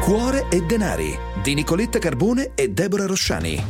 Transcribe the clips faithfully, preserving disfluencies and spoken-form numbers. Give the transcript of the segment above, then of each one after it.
Cuore e denari di Nicoletta Carbone e Deborah Rosciani.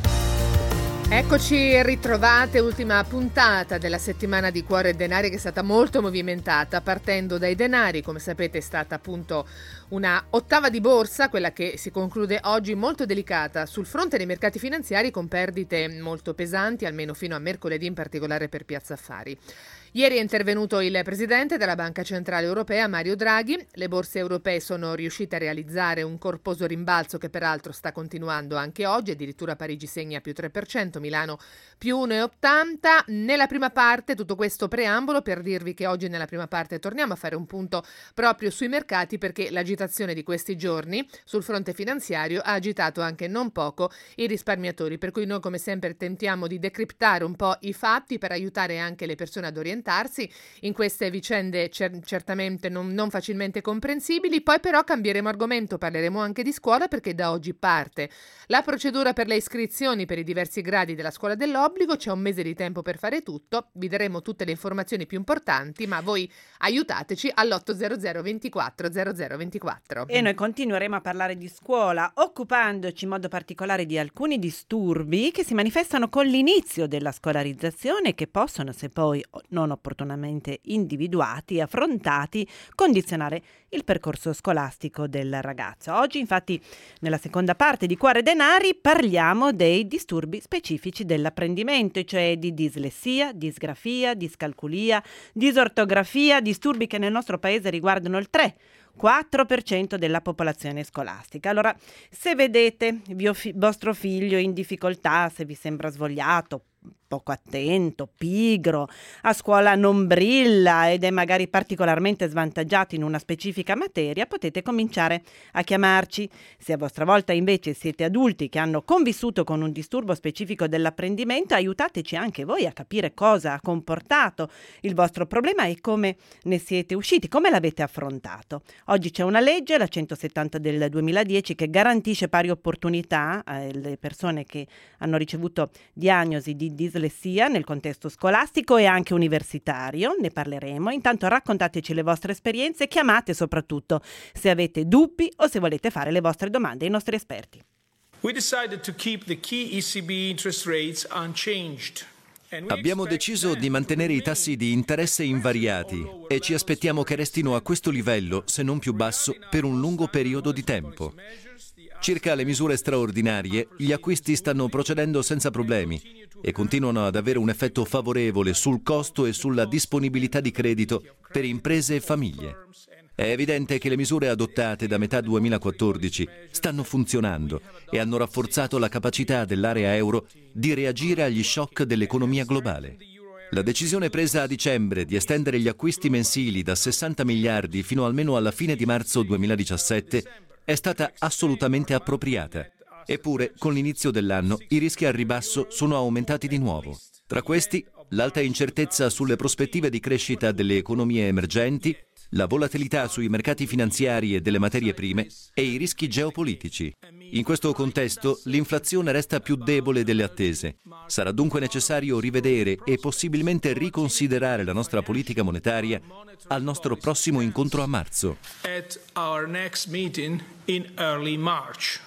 Eccoci ritrovate, ultima puntata della settimana di Cuore e Denari, che è stata molto movimentata, partendo dai denari. Come sapete è stata appunto una ottava di borsa, quella che si conclude oggi, molto delicata sul fronte dei mercati finanziari, con perdite molto pesanti, almeno fino a mercoledì, in particolare per Piazza Affari. Ieri è intervenuto il presidente della Banca Centrale Europea, Mario Draghi. Le borse europee sono riuscite a realizzare un corposo rimbalzo che peraltro sta continuando anche oggi, addirittura Parigi segna più tre per cento, Milano più uno virgola ottanta. Nella prima parte, tutto questo preambolo per dirvi che oggi nella prima parte torniamo a fare un punto proprio sui mercati, perché l'agitazione di questi giorni sul fronte finanziario ha agitato anche non poco i risparmiatori, per cui noi come sempre tentiamo di decriptare un po' i fatti per aiutare anche le persone ad orientarsi in queste vicende cer- certamente non, non facilmente comprensibili. Poi però cambieremo argomento, parleremo anche di scuola, perché da oggi parte la procedura per le iscrizioni per i diversi gradi della scuola dell'obbligo. C'è un mese di tempo per fare tutto, vi daremo tutte le informazioni più importanti, ma voi aiutateci all'ottocento ventiquattro zero zero ventiquattro. E noi continueremo a parlare di scuola, occupandoci in modo particolare di alcuni disturbi che si manifestano con l'inizio della scolarizzazione e che possono, se poi non opportunamente individuati e affrontati, condizionare il percorso scolastico del ragazzo. Oggi infatti nella seconda parte di Cuore Denari parliamo dei disturbi specifici dell'apprendimento, cioè di dislessia, disgrafia, discalculia, disortografia, disturbi che nel nostro paese riguardano il tre quattro per cento della popolazione scolastica. Allora, se vedete vio fi- vostro figlio in difficoltà, se vi sembra svogliato, poco attento, pigro, a scuola non brilla ed è magari particolarmente svantaggiato in una specifica materia, potete cominciare a chiamarci. Se a vostra volta invece siete adulti che hanno convissuto con un disturbo specifico dell'apprendimento, aiutateci anche voi a capire cosa ha comportato il vostro problema e come ne siete usciti, come l'avete affrontato. Oggi c'è una legge, la centosettanta del duemiladieci, che garantisce pari opportunità alle persone che hanno ricevuto diagnosi di dislessia nel contesto scolastico e anche universitario. Ne parleremo. Intanto raccontateci le vostre esperienze, chiamate soprattutto se avete dubbi o se volete fare le vostre domande ai nostri esperti. We decided to keep the key E C B interest rates unchanged. Abbiamo deciso di mantenere i tassi di interesse invariati e ci aspettiamo che restino a questo livello, se non più basso, per un lungo periodo di tempo. Circa le misure straordinarie, gli acquisti stanno procedendo senza problemi e continuano ad avere un effetto favorevole sul costo e sulla disponibilità di credito per imprese e famiglie. È evidente che le misure adottate da metà duemilaquattordici stanno funzionando e hanno rafforzato la capacità dell'area euro di reagire agli shock dell'economia globale. La decisione presa a dicembre di estendere gli acquisti mensili da sessanta miliardi fino almeno alla fine di marzo duemiladiciassette è stata assolutamente appropriata. Eppure, con l'inizio dell'anno, i rischi al ribasso sono aumentati di nuovo. Tra questi, l'alta incertezza sulle prospettive di crescita delle economie emergenti, la volatilità sui mercati finanziari e delle materie prime e i rischi geopolitici. In questo contesto, l'inflazione resta più debole delle attese. Sarà dunque necessario rivedere e possibilmente riconsiderare la nostra politica monetaria al nostro prossimo incontro a marzo. At our next meeting in early March.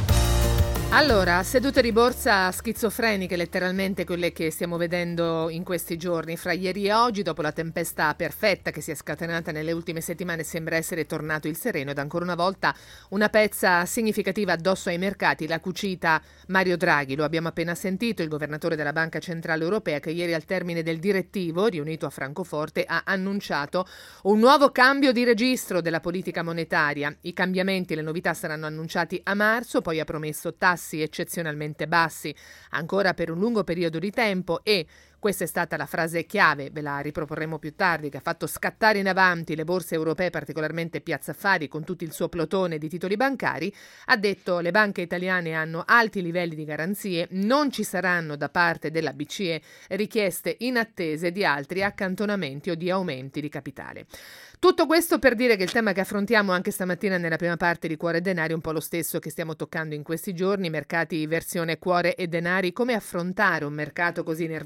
Allora, sedute di borsa schizofreniche, letteralmente quelle che stiamo vedendo in questi giorni. Fra ieri e oggi, dopo la tempesta perfetta che si è scatenata nelle ultime settimane, sembra essere tornato il sereno ed ancora una volta una pezza significativa addosso ai mercati, la cucita Mario Draghi. Lo abbiamo appena sentito, il governatore della Banca Centrale Europea, che ieri al termine del direttivo riunito a Francoforte ha annunciato un nuovo cambio di registro della politica monetaria. I cambiamenti e le novità saranno annunciati a marzo, poi ha promesso tassi eccezionalmente bassi ancora per un lungo periodo di tempo e questa è stata la frase chiave, ve la riproporremo più tardi, che ha fatto scattare in avanti le borse europee, particolarmente Piazza Affari, con tutto il suo plotone di titoli bancari. Ha detto: le banche italiane hanno alti livelli di garanzie, non ci saranno da parte della B C E richieste inattese di altri accantonamenti o di aumenti di capitale. Tutto questo per dire che il tema che affrontiamo anche stamattina nella prima parte di Cuore e Denari è un po' lo stesso che stiamo toccando in questi giorni, mercati versione Cuore e Denari, come affrontare un mercato così nervoso e schizofrenico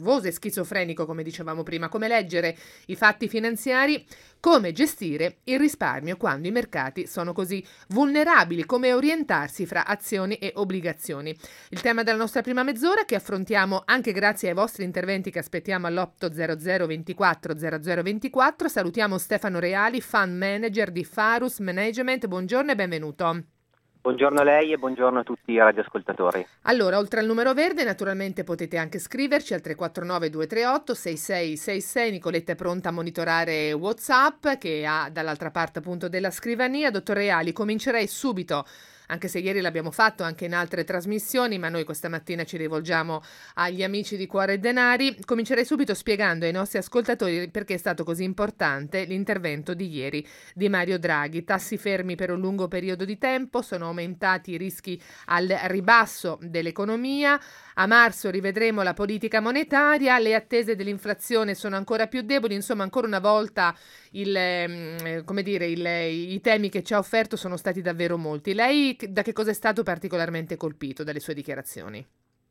schizofrenico, come dicevamo prima, come leggere i fatti finanziari, come gestire il risparmio quando i mercati sono così vulnerabili, come orientarsi fra azioni e obbligazioni. Il tema della nostra prima mezz'ora, che affrontiamo anche grazie ai vostri interventi che aspettiamo all'otto zero zero ventiquattro zero zero ventiquattro. Salutiamo Stefano Reali, fund manager di Farus Management. Buongiorno e benvenuto. Buongiorno a lei e buongiorno a tutti i radioascoltatori. Allora, oltre al numero verde, naturalmente potete anche scriverci al tre quattro nove due tre otto sei sei sei sei. Nicoletta è pronta a monitorare WhatsApp, che ha dall'altra parte appunto della scrivania. Dottor Reali, comincerei subito, anche se ieri l'abbiamo fatto anche in altre trasmissioni, ma noi questa mattina ci rivolgiamo agli amici di Cuore e Denari. Comincerei subito spiegando ai nostri ascoltatori perché è stato così importante l'intervento di ieri di Mario Draghi. Tassi fermi per un lungo periodo di tempo, sono aumentati i rischi al ribasso dell'economia. A marzo rivedremo la politica monetaria, le attese dell'inflazione sono ancora più deboli, insomma ancora una volta il, eh, come dire, il, i temi che ci ha offerto sono stati davvero molti. Lei da che cosa è stato particolarmente colpito dalle sue dichiarazioni?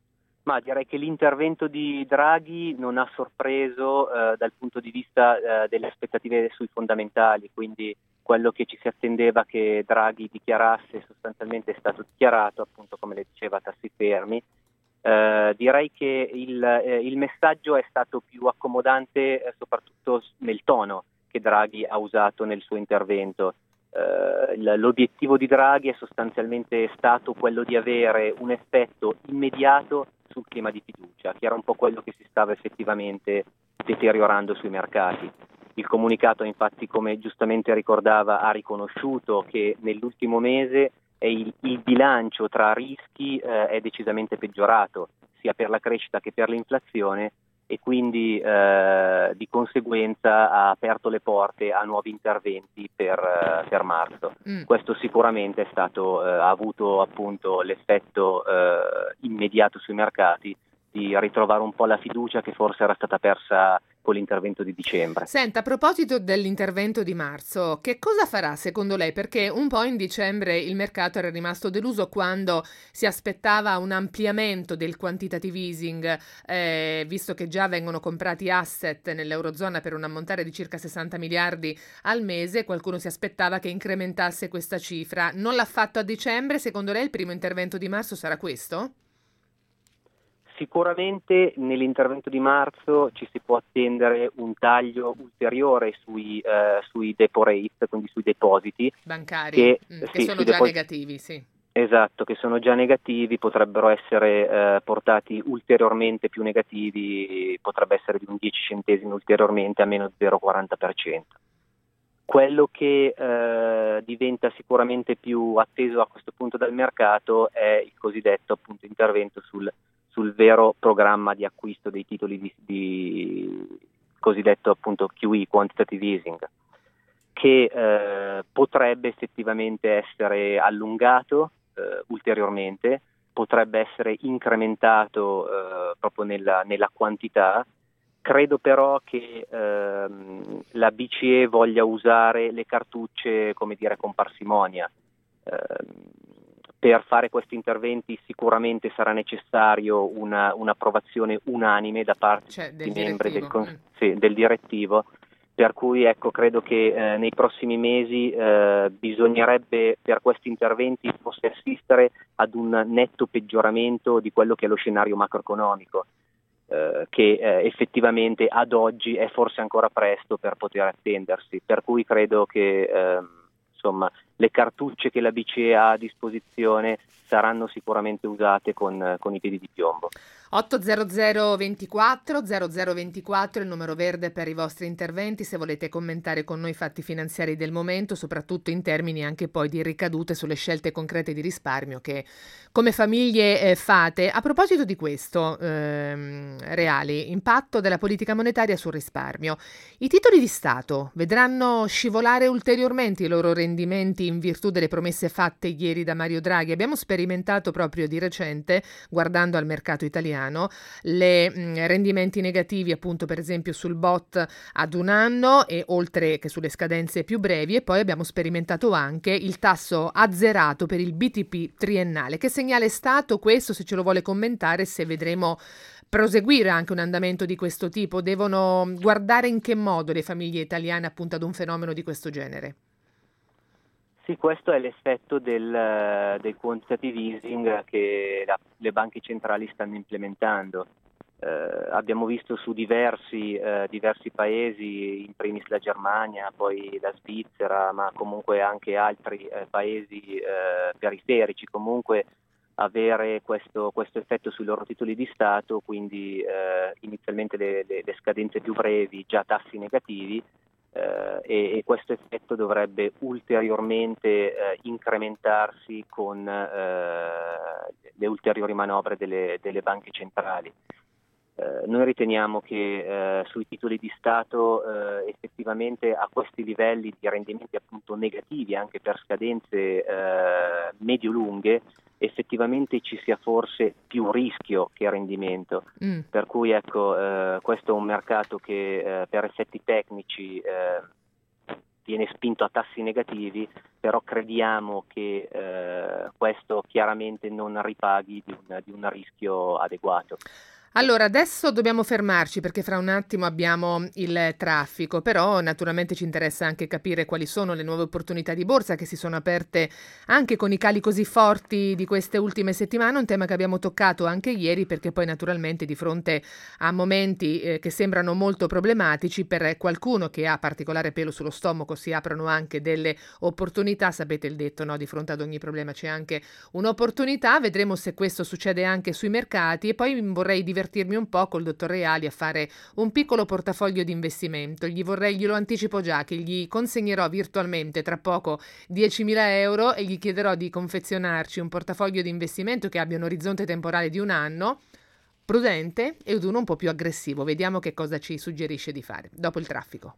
Ma direi che l'intervento di Draghi non ha sorpreso eh, dal punto di vista eh, delle aspettative sui fondamentali, quindi quello che ci si attendeva che Draghi dichiarasse sostanzialmente è stato dichiarato, appunto come le diceva, tassi fermi. Eh, direi che il, eh, il messaggio è stato più accomodante eh, soprattutto nel tono che Draghi ha usato nel suo intervento. Uh, l'obiettivo di Draghi è sostanzialmente stato quello di avere un effetto immediato sul clima di fiducia, che era un po' quello che si stava effettivamente deteriorando sui mercati. Il comunicato, infatti, come giustamente ricordava, ha riconosciuto che nell'ultimo mese il, il bilancio tra rischi uh, è decisamente peggiorato, sia per la crescita che per l'inflazione, e quindi eh, di conseguenza ha aperto le porte a nuovi interventi per, eh, per marzo. Mm. Questo sicuramente è stato, eh, ha avuto appunto l'effetto eh, immediato sui mercati di ritrovare un po' la fiducia che forse era stata persa con l'intervento di dicembre. Senta, a proposito dell'intervento di marzo, che cosa farà secondo lei? Perché un po' in dicembre il mercato era rimasto deluso quando si aspettava un ampliamento del quantitative easing, eh, visto che già vengono comprati asset nell'Eurozona per un ammontare di circa sessanta miliardi al mese. Qualcuno si aspettava che incrementasse questa cifra. Non l'ha fatto a dicembre. Secondo lei il primo intervento di marzo sarà questo? Sicuramente nell'intervento di marzo ci si può attendere un taglio ulteriore sui, eh, sui depo rate, quindi sui depositi bancari, che, mm, che sì, sono già depositi negativi, sì. Esatto, che sono già negativi, potrebbero essere eh, portati ulteriormente più negativi, potrebbe essere di un dieci centesimi ulteriormente a meno zero virgola quaranta per cento. Quello che eh, diventa sicuramente più atteso a questo punto dal mercato è il cosiddetto appunto intervento sul sul vero programma di acquisto dei titoli di, di cosiddetto appunto Q E, quantitative easing, che eh, potrebbe effettivamente essere allungato eh, ulteriormente, potrebbe essere incrementato eh, proprio nella, nella quantità. Credo però che ehm, la B C E voglia usare le cartucce, come dire, con parsimonia. Eh, Per fare questi interventi sicuramente sarà necessario una, un'approvazione unanime da parte cioè, dei del membri del, direttivo. Mm. sì, del direttivo, per cui ecco, credo che eh, nei prossimi mesi eh, bisognerebbe per questi interventi forse assistere ad un netto peggioramento di quello che è lo scenario macroeconomico, eh, che eh, effettivamente ad oggi è forse ancora presto per poter attendersi, per cui credo che eh, insomma le cartucce che la B C E ha a disposizione saranno sicuramente usate con, con i piedi di piombo. otto zero zero ventiquattro zero zero ventiquattro il numero verde per i vostri interventi, se volete commentare con noi i fatti finanziari del momento, soprattutto in termini anche poi di ricadute sulle scelte concrete di risparmio che come famiglie eh, fate. A proposito di questo, ehm, Reali, impatto della politica monetaria sul risparmio, i titoli di Stato vedranno scivolare ulteriormente i loro rendimenti in virtù delle promesse fatte ieri da Mario Draghi? Abbiamo sperimentato proprio di recente, guardando al mercato italiano, le mh, rendimenti negativi appunto per esempio sul B O T ad un anno e oltre che sulle scadenze più brevi, e poi abbiamo sperimentato anche il tasso azzerato per il B T P triennale. Che segnale è stato questo, se ce lo vuole commentare, se vedremo proseguire anche un andamento di questo tipo? Devono guardare in che modo le famiglie italiane appunto ad un fenomeno di questo genere? Sì, questo è l'effetto del, del quantitative easing che la, le banche centrali stanno implementando. Eh, abbiamo visto su diversi, eh, diversi paesi, in primis la Germania, poi la Svizzera, ma comunque anche altri eh, paesi eh, periferici, comunque avere questo, questo effetto sui loro titoli di Stato, quindi eh, inizialmente le, le, le scadenze più brevi, già tassi negativi, eh, e, e questo effetto dovrebbe ulteriormente eh, incrementarsi con eh, le ulteriori manovre delle, delle banche centrali. Eh, noi riteniamo che eh, sui titoli di Stato eh, effettivamente a questi livelli di rendimenti appunto negativi anche per scadenze eh, medio-lunghe effettivamente ci sia forse più rischio che rendimento, mm. per cui ecco eh, questo è un mercato che eh, per effetti tecnici eh, viene spinto a tassi negativi, però crediamo che eh, questo chiaramente non ripaghi di un, di un rischio adeguato. Allora, adesso dobbiamo fermarci perché fra un attimo abbiamo il traffico, però naturalmente ci interessa anche capire quali sono le nuove opportunità di borsa che si sono aperte anche con i cali così forti di queste ultime settimane, un tema che abbiamo toccato anche ieri perché poi naturalmente di fronte a momenti eh, che sembrano molto problematici per qualcuno che ha particolare pelo sullo stomaco si aprono anche delle opportunità, sapete il detto, no? Di fronte ad ogni problema c'è anche un'opportunità, vedremo se questo succede anche sui mercati e poi vorrei divertirmi un po' col dottor Reali a fare un piccolo portafoglio di investimento. Gli vorrei, glielo anticipo già, che gli consegnerò virtualmente tra poco diecimila euro e gli chiederò di confezionarci un portafoglio di investimento che abbia un orizzonte temporale di un anno, prudente ed uno un po' più aggressivo. Vediamo che cosa ci suggerisce di fare dopo il traffico.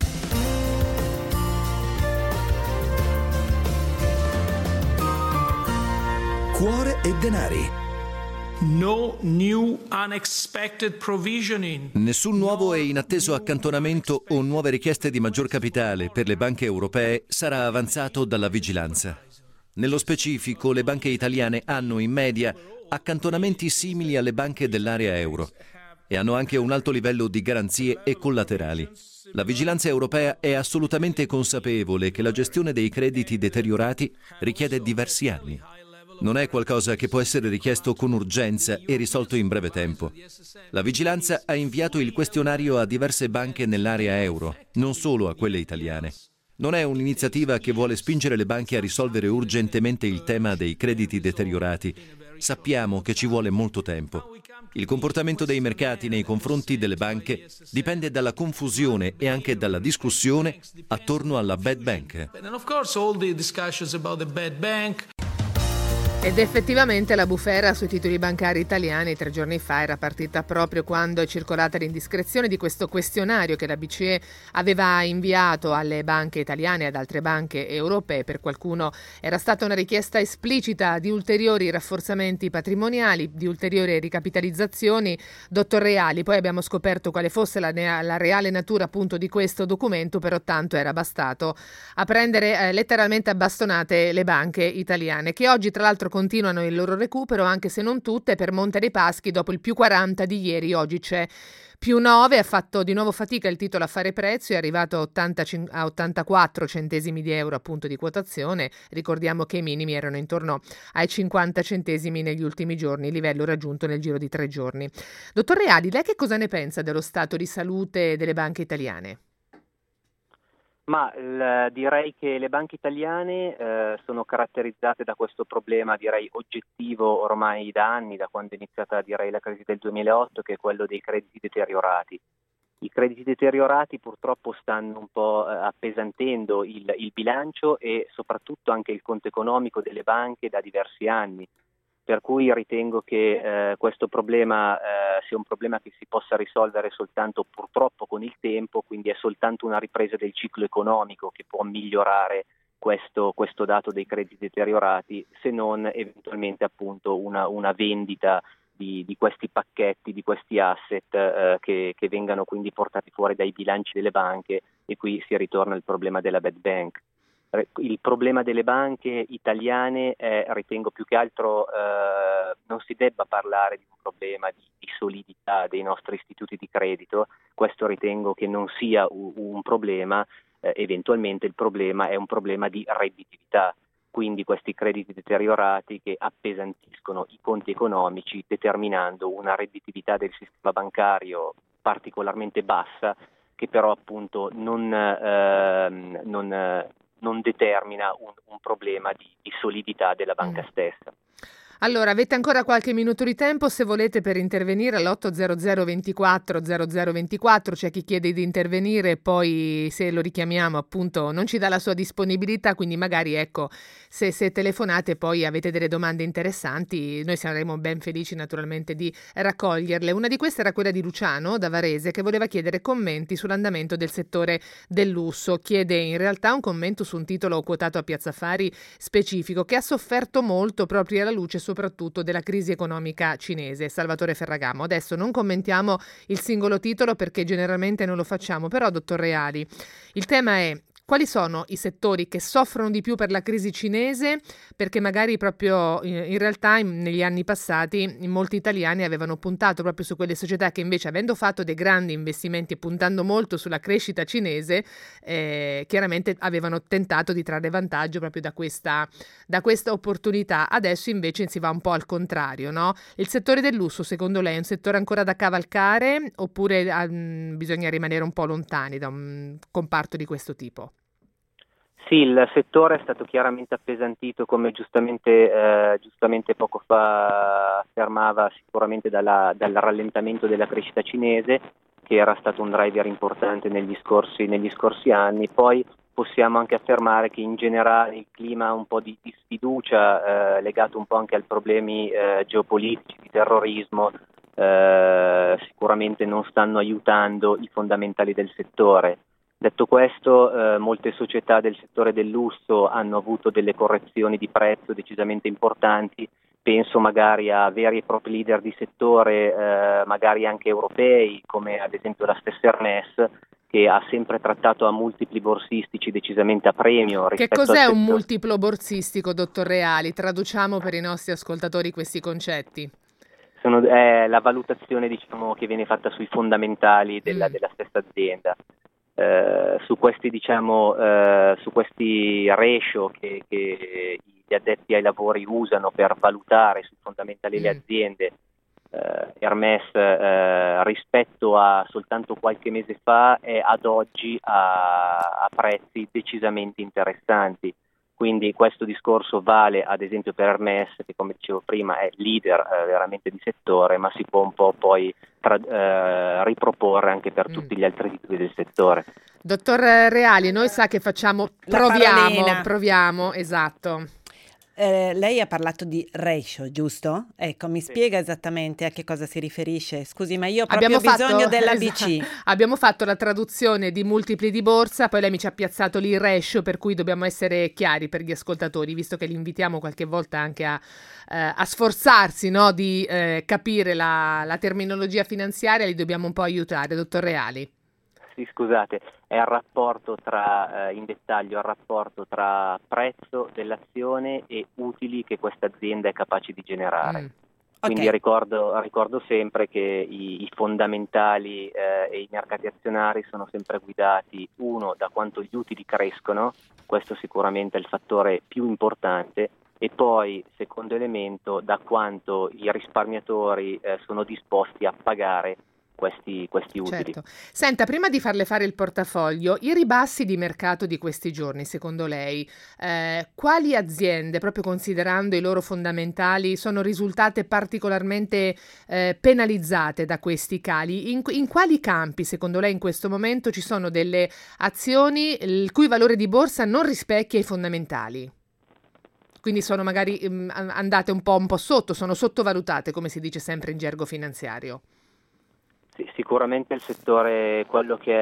Cuore e denari. No new unexpected provisioning. Nessun nuovo e inatteso accantonamento o nuove richieste di maggior capitale per le banche europee sarà avanzato dalla vigilanza. Nello specifico, le banche italiane hanno in media accantonamenti simili alle banche dell'area euro e hanno anche un alto livello di garanzie e collaterali. La vigilanza europea è assolutamente consapevole che la gestione dei crediti deteriorati richiede diversi anni. Non è qualcosa che può essere richiesto con urgenza e risolto in breve tempo. La vigilanza ha inviato il questionario a diverse banche nell'area euro, non solo a quelle italiane. Non è un'iniziativa che vuole spingere le banche a risolvere urgentemente il tema dei crediti deteriorati. Sappiamo che ci vuole molto tempo. Il comportamento dei mercati nei confronti delle banche dipende dalla confusione e anche dalla discussione attorno alla bad bank. And of course all the discussions about the bad bank. Ed effettivamente la bufera sui titoli bancari italiani tre giorni fa era partita proprio quando è circolata l'indiscrezione di questo questionario che la B C E aveva inviato alle banche italiane e ad altre banche europee. Per qualcuno era stata una richiesta esplicita di ulteriori rafforzamenti patrimoniali, di ulteriori ricapitalizzazioni. Dottor Reali, poi abbiamo scoperto quale fosse la, la reale natura appunto di questo documento, però tanto era bastato a prendere eh, letteralmente a bastonate le banche italiane, che oggi tra l'altro continuano il loro recupero, anche se non tutte, per Monte dei Paschi dopo il più quaranta di ieri, oggi c'è più nove, ha fatto di nuovo fatica il titolo a fare prezzo, è arrivato a, ottanta, a ottantaquattro centesimi di euro appunto di quotazione, ricordiamo che i minimi erano intorno ai cinquanta centesimi negli ultimi giorni, livello raggiunto nel giro di tre giorni. Dottor Reali, lei che cosa ne pensa dello stato di salute delle banche italiane? Ma l- direi che le banche italiane eh, sono caratterizzate da questo problema, direi oggettivo ormai da anni, da quando è iniziata direi la crisi del duemilaotto, che è quello dei crediti deteriorati. I crediti deteriorati purtroppo stanno un po' eh, appesantendo il, il bilancio e soprattutto anche il conto economico delle banche da diversi anni. Per cui ritengo che eh, questo problema eh, sia un problema che si possa risolvere soltanto purtroppo con il tempo, quindi è soltanto una ripresa del ciclo economico che può migliorare questo, questo dato dei crediti deteriorati, se non eventualmente appunto una, una vendita di, di questi pacchetti, di questi asset eh, che, che vengano quindi portati fuori dai bilanci delle banche, e qui si ritorna al problema della bad bank. il problema delle banche italiane è, ritengo più che altro, eh, non si debba parlare di un problema di, di solidità dei nostri istituti di credito. Questo ritengo che non sia un, un problema, eh, eventualmente il problema è un problema di redditività, quindi questi crediti deteriorati che appesantiscono i conti economici, determinando una redditività del sistema bancario particolarmente bassa, che però appunto non, eh, non non determina un, un problema di, di solidità della banca Mm. stessa. Allora, avete ancora qualche minuto di tempo se volete per intervenire all'otto zero zero ventiquattro zero zero ventiquattro. C'è chi chiede di intervenire, poi se lo richiamiamo appunto non ci dà la sua disponibilità, quindi magari ecco se, se telefonate poi avete delle domande interessanti, noi saremo ben felici naturalmente di raccoglierle. Una di queste era quella di Luciano da Varese, che voleva chiedere commenti sull'andamento del settore del lusso. Chiede in realtà un commento su un titolo quotato a Piazza Affari specifico che ha sofferto molto proprio alla luce soprattutto della crisi economica cinese. Salvatore Ferragamo. Adesso non commentiamo il singolo titolo perché generalmente non lo facciamo, però dottor Reali, il tema è: quali sono i settori che soffrono di più per la crisi cinese? Perché magari proprio in realtà in, negli anni passati molti italiani avevano puntato proprio su quelle società che invece, avendo fatto dei grandi investimenti e puntando molto sulla crescita cinese, eh, chiaramente avevano tentato di trarre vantaggio proprio da questa, da questa opportunità. Adesso invece si va un po' al contrario, no? Il settore del lusso, secondo lei, è un settore ancora da cavalcare oppure um, bisogna rimanere un po' lontani da un comparto di questo tipo? Sì, il settore è stato chiaramente appesantito, come giustamente, eh, giustamente poco fa affermava, sicuramente dalla, dal rallentamento della crescita cinese, che era stato un driver importante negli scorsi, negli scorsi anni. Poi possiamo anche affermare che in generale il clima un po' di, di sfiducia, eh, legato un po' anche ai problemi eh, geopolitici, di terrorismo, eh, sicuramente non stanno aiutando i fondamentali del settore. Detto questo, eh, molte società del settore del lusso hanno avuto delle correzioni di prezzo decisamente importanti. Penso magari a veri e propri leader di settore, eh, magari anche europei, come ad esempio la stessa Hermès, che ha sempre trattato a multipli borsistici decisamente a premio. Che cos'è un multiplo borsistico, dottor Reali? Traduciamo per i nostri ascoltatori questi concetti. Sono, è la valutazione, diciamo, che viene fatta sui fondamentali della, Mm. della stessa azienda. Uh, su questi diciamo uh, su questi ratio che, che gli addetti ai lavori usano per valutare sui fondamentali Mm. le aziende, uh, Hermès uh, rispetto a soltanto qualche mese fa è ad oggi a, a prezzi decisamente interessanti. Quindi questo discorso vale ad esempio per Hermès, che come dicevo prima è leader eh, veramente di settore, ma si può un po' poi tra, eh, riproporre anche per Mm. tutti gli altri titoli del settore. Dottor Reali, noi sa che facciamo, La proviamo, parolina. proviamo, esatto. Eh, lei ha parlato di ratio, giusto? Ecco, mi Sì. spiega esattamente a che cosa si riferisce. Scusi, ma io ho proprio Abbiamo bisogno fatto, della esatto, B C. abbiamo fatto la traduzione di multipli di borsa, poi lei mi ci ha piazzato lì il ratio, per cui dobbiamo essere chiari per gli ascoltatori, visto che li invitiamo qualche volta anche a, eh, a sforzarsi, no, di eh, capire la, la terminologia finanziaria, li dobbiamo un po' aiutare, dottor Reali. Sì, scusate, è il rapporto tra, eh, in dettaglio, il rapporto tra prezzo dell'azione e utili che questa azienda è capace di generare. Mm. Quindi Ok. ricordo, ricordo sempre che i, i fondamentali eh, e i mercati azionari sono sempre guidati, uno, da quanto gli utili crescono, questo sicuramente è il fattore più importante, e poi, secondo elemento, da quanto i risparmiatori eh, sono disposti a pagare questi, questi utili. Certo. Senta, prima di farle fare il portafoglio, i ribassi di mercato di questi giorni, secondo lei, eh, quali aziende, proprio considerando i loro fondamentali, sono risultate particolarmente eh, penalizzate da questi cali? In, in quali campi, secondo lei, in questo momento ci sono delle azioni il cui valore di borsa non rispecchia i fondamentali? Quindi sono magari mm, andate un po', un po' sotto, sono sottovalutate, come si dice sempre in gergo finanziario. Sì, sicuramente il settore, quello che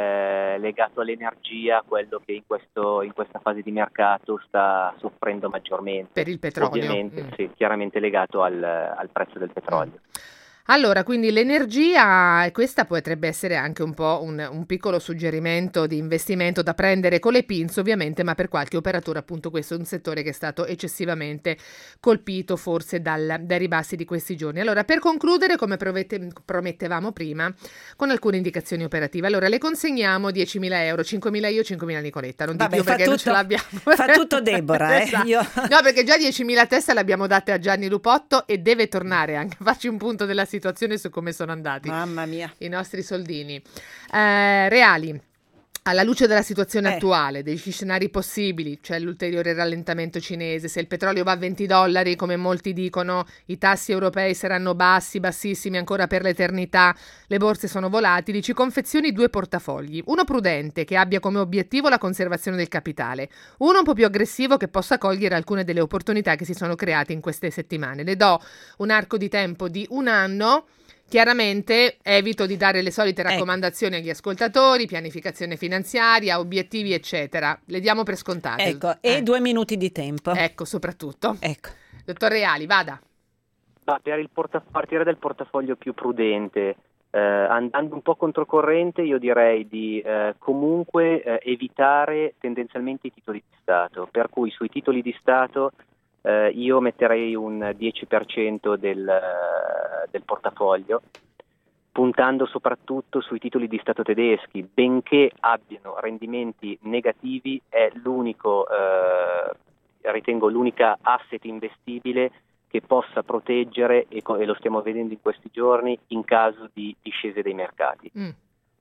è legato all'energia, quello che in, questo, in questa fase di mercato sta soffrendo maggiormente. Per il petrolio. Ovviamente, Mm. sì, chiaramente legato al, al prezzo del petrolio. Allora, quindi l'energia, e questa potrebbe essere anche un po' un, un piccolo suggerimento di investimento da prendere con le pinze ovviamente, ma per qualche operatore appunto questo è un settore che è stato eccessivamente colpito forse dal, dai ribassi di questi giorni. Allora, per concludere, come promette, promettevamo prima, con alcune indicazioni operative. Allora, le consegniamo diecimila euro, cinquemila io, cinquemila Nicoletta, non di Vabbè, più perché tutto, non ce l'abbiamo. Fa tutto Deborah, eh? Esatto. Io... No, perché già diecimila teste le abbiamo date a Gianni Lupotto e deve tornare anche, facci un punto della situazione su come sono andati Mamma mia. i nostri soldini. Eh, reali, alla luce della situazione Eh. attuale, degli scenari possibili, c'è cioè l'ulteriore rallentamento cinese, se il petrolio va a venti dollari come molti dicono, i tassi europei saranno bassi, bassissimi ancora per l'eternità, le borse sono volatili, ci confezioni due portafogli, uno prudente che abbia come obiettivo la conservazione del capitale, uno un po' più aggressivo che possa cogliere alcune delle opportunità che si sono create in queste settimane. Le do un arco di tempo di un anno. Chiaramente evito di dare le solite raccomandazioni agli ascoltatori, pianificazione finanziaria, obiettivi eccetera, le diamo per scontate. Ecco, Eh. e due minuti di tempo. Ecco, soprattutto. Ecco. Dottor Reali, vada. Ma per il porta- partire dal portafoglio più prudente, eh, andando un po' controcorrente, io direi di eh, comunque eh, evitare tendenzialmente i titoli di Stato, per cui sui titoli di Stato eh, io metterei un dieci per cento del, eh, del portafoglio, puntando soprattutto sui titoli di Stato tedeschi, benché abbiano rendimenti negativi, è l'unico, eh, ritengo l'unica asset investibile che possa proteggere, e, co- e lo stiamo vedendo in questi giorni, in caso di discese dei mercati. Mm.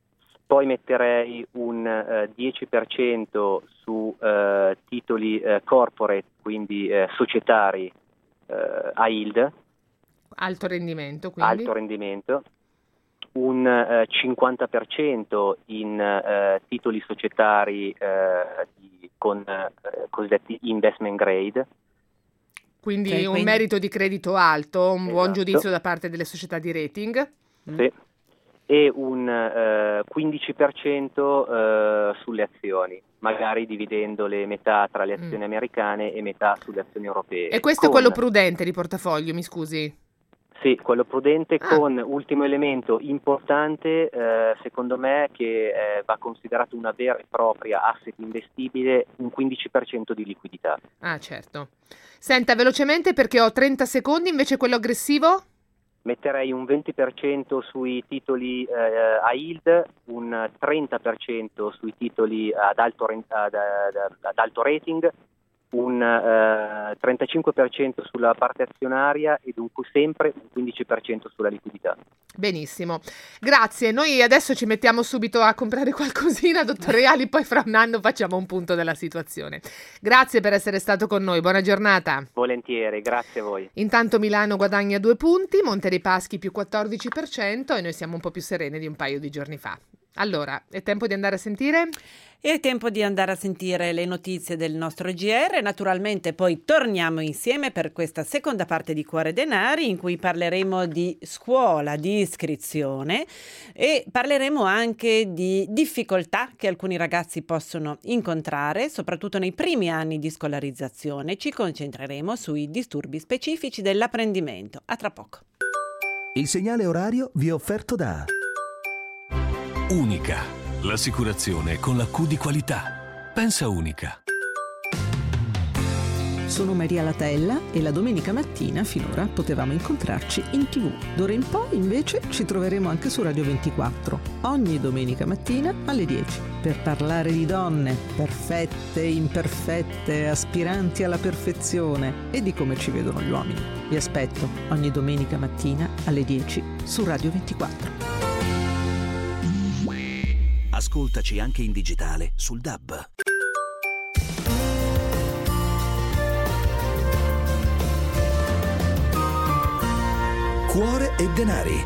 Poi metterei un eh, dieci per cento su eh, titoli eh, corporate, quindi eh, societari eh, a yield, Alto rendimento, quindi. alto rendimento, un eh, cinquanta per cento in eh, titoli societari eh, di, con eh, cosiddetti investment grade. Quindi Cioè, un quindi- merito di credito alto, un buon Esatto. giudizio da parte delle società di rating. Sì. E un eh, quindici per cento eh, sulle azioni, magari dividendole metà tra le azioni Mm. americane e metà sulle azioni europee. E questo è Con- quello prudente di portafoglio, mi scusi? Sì, quello prudente, Ah. con ultimo elemento importante, eh, secondo me, che eh, va considerato una vera e propria asset investibile, un quindici per cento di liquidità. Ah, certo. Senta, velocemente perché ho trenta secondi, invece quello aggressivo? Metterei un venti per cento sui titoli eh, a yield, un trenta per cento sui titoli ad alto, ren- ad, ad- ad alto rating, un eh, trentacinque per cento sulla parte azionaria ed un, sempre un quindici per cento sulla liquidità. Benissimo, grazie. Noi adesso ci mettiamo subito a comprare qualcosina, dottor Reali, poi fra un anno facciamo un punto della situazione. Grazie per essere stato con noi, buona giornata. Volentieri, grazie a voi. Intanto Milano guadagna due punti, Monte dei Paschi più quattordici per cento e noi siamo un po' più sereni di un paio di giorni fa. Allora, è tempo di andare a sentire? È tempo di andare a sentire le notizie del nostro G R. Naturalmente poi torniamo insieme per questa seconda parte di Cuore Denari, in cui parleremo di scuola, di iscrizione e parleremo anche di difficoltà che alcuni ragazzi possono incontrare, soprattutto nei primi anni di scolarizzazione. Ci concentreremo sui disturbi specifici dell'apprendimento. A tra poco. Il segnale orario vi è offerto da Unica, l'assicurazione con la Q di qualità. Pensa Unica. Sono Maria Latella e la domenica mattina finora potevamo incontrarci in tivù. D'ora in poi invece ci troveremo anche su Radio ventiquattro, ogni domenica mattina alle dieci, per parlare di donne, perfette, imperfette, aspiranti alla perfezione e di come ci vedono gli uomini. Vi aspetto ogni domenica mattina alle dieci su Radio ventiquattro. Ascoltaci anche in digitale sul D A B. Cuore e denari.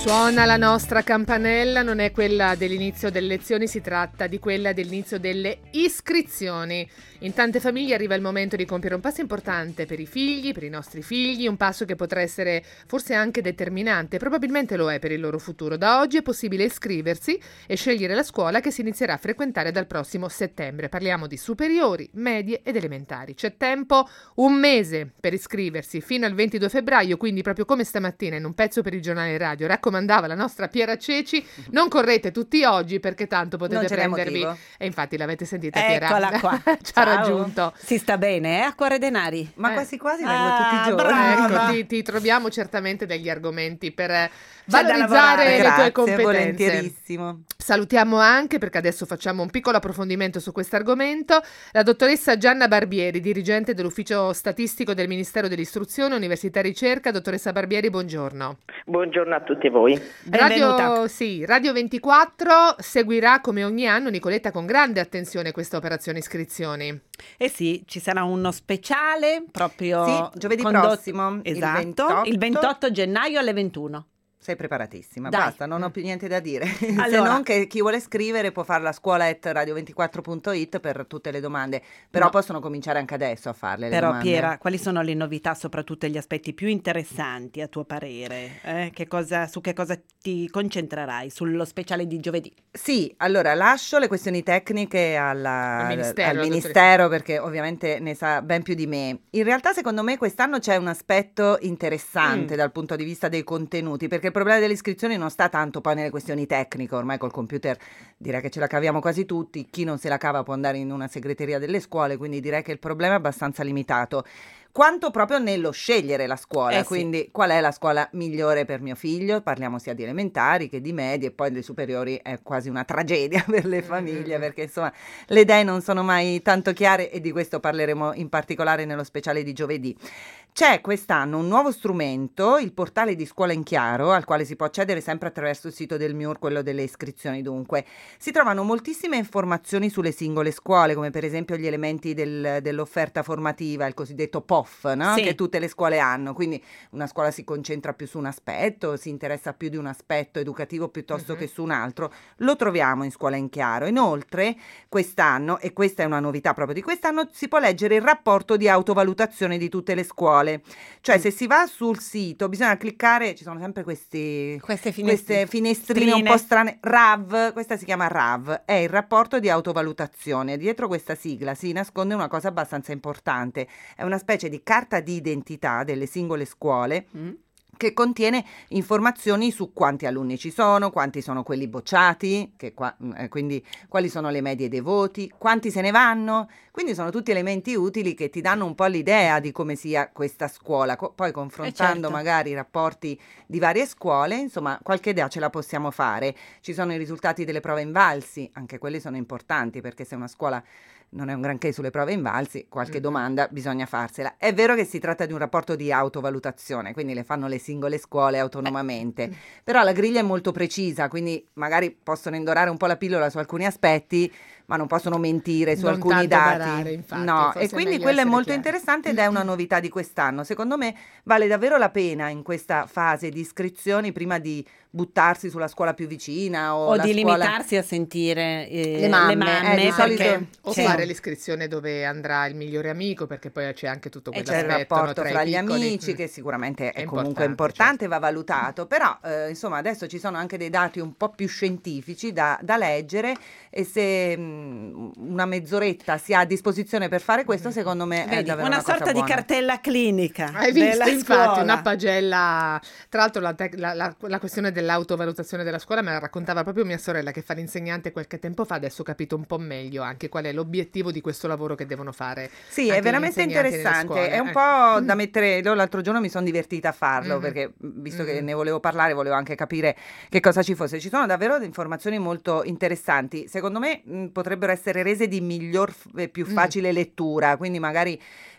Suona la nostra campanella, non è quella dell'inizio delle lezioni, si tratta di quella dell'inizio delle iscrizioni. In tante famiglie arriva il momento di compiere un passo importante per i figli, per i nostri figli, un passo che potrà essere forse anche determinante, probabilmente lo è per il loro futuro. Da oggi è possibile iscriversi e scegliere la scuola che si inizierà a frequentare dal prossimo settembre. Parliamo di superiori, medie ed elementari. C'è tempo, un mese per iscriversi, fino al ventidue febbraio, quindi proprio come stamattina in un pezzo per il giornale radio raccomandava la nostra Piera Ceci, non correte tutti oggi perché tanto potete prendervi. E infatti l'avete sentita, Piera. Eccola qua. Ci ha raggiunto. Si sta bene, eh? A Cuore Denari. Ma Eh. quasi quasi vengo Ah, tutti i giorni. brava. Ecco, ti, ti troviamo certamente degli argomenti per eh, C'è da lavorare. valorizzare le tue Grazie, competenze. volentierissimo. Salutiamo anche, perché adesso facciamo un piccolo approfondimento su questo argomento, la dottoressa Gianna Barbieri, dirigente dell'Ufficio Statistico del Ministero dell'Istruzione, Università e Ricerca. Dottoressa Barbieri, buongiorno. Buongiorno a tutti voi. Benvenuta. Radio, sì, Radio ventiquattro seguirà come ogni anno, Nicoletta, con grande attenzione questa operazione iscrizioni. Eh sì, ci sarà uno speciale proprio Sì, giovedì condotto- prossimo, il Esatto, ventotto. il ventotto gennaio alle ventuno. Sei preparatissima, Dai. basta, non ho più niente da dire. Se Allora. non che chi vuole scrivere può fare la scuola at radio ventiquattro punto it per tutte le domande, però No. possono cominciare anche adesso a farle le Però domande. Piera, quali sono le novità, soprattutto gli aspetti più interessanti a tuo parere? Eh? Che cosa, su che cosa ti concentrerai? Sullo speciale di giovedì? Sì, allora lascio le questioni tecniche alla- Al al Ministero, Ministero, la perché ovviamente ne sa ben più di me. In realtà secondo me quest'anno c'è un aspetto interessante Mm. dal punto di vista dei contenuti, perché il problema delle iscrizioni non sta tanto poi nelle questioni tecniche, ormai col computer direi che ce la caviamo quasi tutti, chi non se la cava può andare in una segreteria delle scuole, quindi direi che il problema è abbastanza limitato. Quanto proprio nello scegliere la scuola, Eh sì. quindi qual è la scuola migliore per mio figlio, parliamo sia di elementari che di medie, e poi delle superiori è quasi una tragedia per le famiglie, perché insomma le idee non sono mai tanto chiare e di questo parleremo in particolare nello speciale di giovedì. C'è quest'anno un nuovo strumento, il portale di Scuola in Chiaro, al quale si può accedere sempre attraverso il sito del M I U R, quello delle iscrizioni dunque. Si trovano moltissime informazioni sulle singole scuole, come per esempio gli elementi del- dell'offerta formativa, il cosiddetto P O F, no? Sì. Che tutte le scuole hanno, quindi una scuola si concentra più su un aspetto, si interessa più di un aspetto educativo piuttosto Mhm. che su un altro, lo troviamo in Scuola in Chiaro. Inoltre quest'anno, e questa è una novità proprio di quest'anno, si può leggere il rapporto di autovalutazione di tutte le scuole. Cioè se si va sul sito bisogna cliccare, ci sono sempre questi, Queste queste finestrine un po' strane, R A V, questa si chiama R A V, è il rapporto di autovalutazione. Dietro questa sigla si nasconde una cosa abbastanza importante, è una specie di carta di identità delle singole scuole Mm. che contiene informazioni su quanti alunni ci sono, quanti sono quelli bocciati, che qua, eh, quindi quali sono le medie dei voti, quanti se ne vanno, quindi sono tutti elementi utili che ti danno un po' l'idea di come sia questa scuola. Co- poi confrontando certo. magari i rapporti di varie scuole, insomma qualche idea ce la possiamo fare. Ci sono i risultati delle prove invalsi, anche quelli sono importanti perché se una scuola non è un granché sulle prove invalsi, qualche Mhm. domanda bisogna farsela. È vero che si tratta di un rapporto di autovalutazione, quindi le fanno le singole scuole autonomamente, però la griglia è molto precisa, quindi magari possono indorare un po' la pillola su alcuni aspetti, ma non possono mentire su Non alcuni tanto dati. barare, infatti, no, forse e è quindi meglio quello è essere molto chiari. interessante ed è una novità di quest'anno. Secondo me vale davvero la pena in questa fase di iscrizioni, prima di buttarsi sulla scuola più vicina o, O la di scuola... limitarsi a sentire eh, Le mamme, eh, di solito- perché O Sì. fare l'iscrizione dove andrà il migliore amico, perché poi c'è anche tutto E c'è il quell'aspetto, no, rapporto tra i fra gli piccoli. amici Mm. che sicuramente è, È comunque importante, importante, va valutato, però eh, insomma adesso ci sono anche dei dati un po' più scientifici da, da leggere e se mh, una mezz'oretta si ha a disposizione per fare questo, secondo me è Vedi, davvero una una cosa sorta di buona. cartella clinica. Hai visto della infatti scuola. una pagella, tra l'altro la, tec- la- la- la questione dell'autovalutazione della scuola me la raccontava proprio mia sorella che fa l'insegnante qualche tempo fa, adesso ho capito un po' meglio anche qual è l'obiettivo di questo lavoro che devono fare. Sì, anche è gli veramente insegnanti nelle interessante, scuole, è un eh. po' da mettere, io l'altro giorno mi sono divertita a farlo Mhm. perché mh, visto che Mhm. ne volevo parlare volevo anche capire che cosa ci fosse. Ci sono davvero delle informazioni molto interessanti, secondo me mh, potrebbero essere rese di miglior f- e più Mm. facile lettura, quindi magari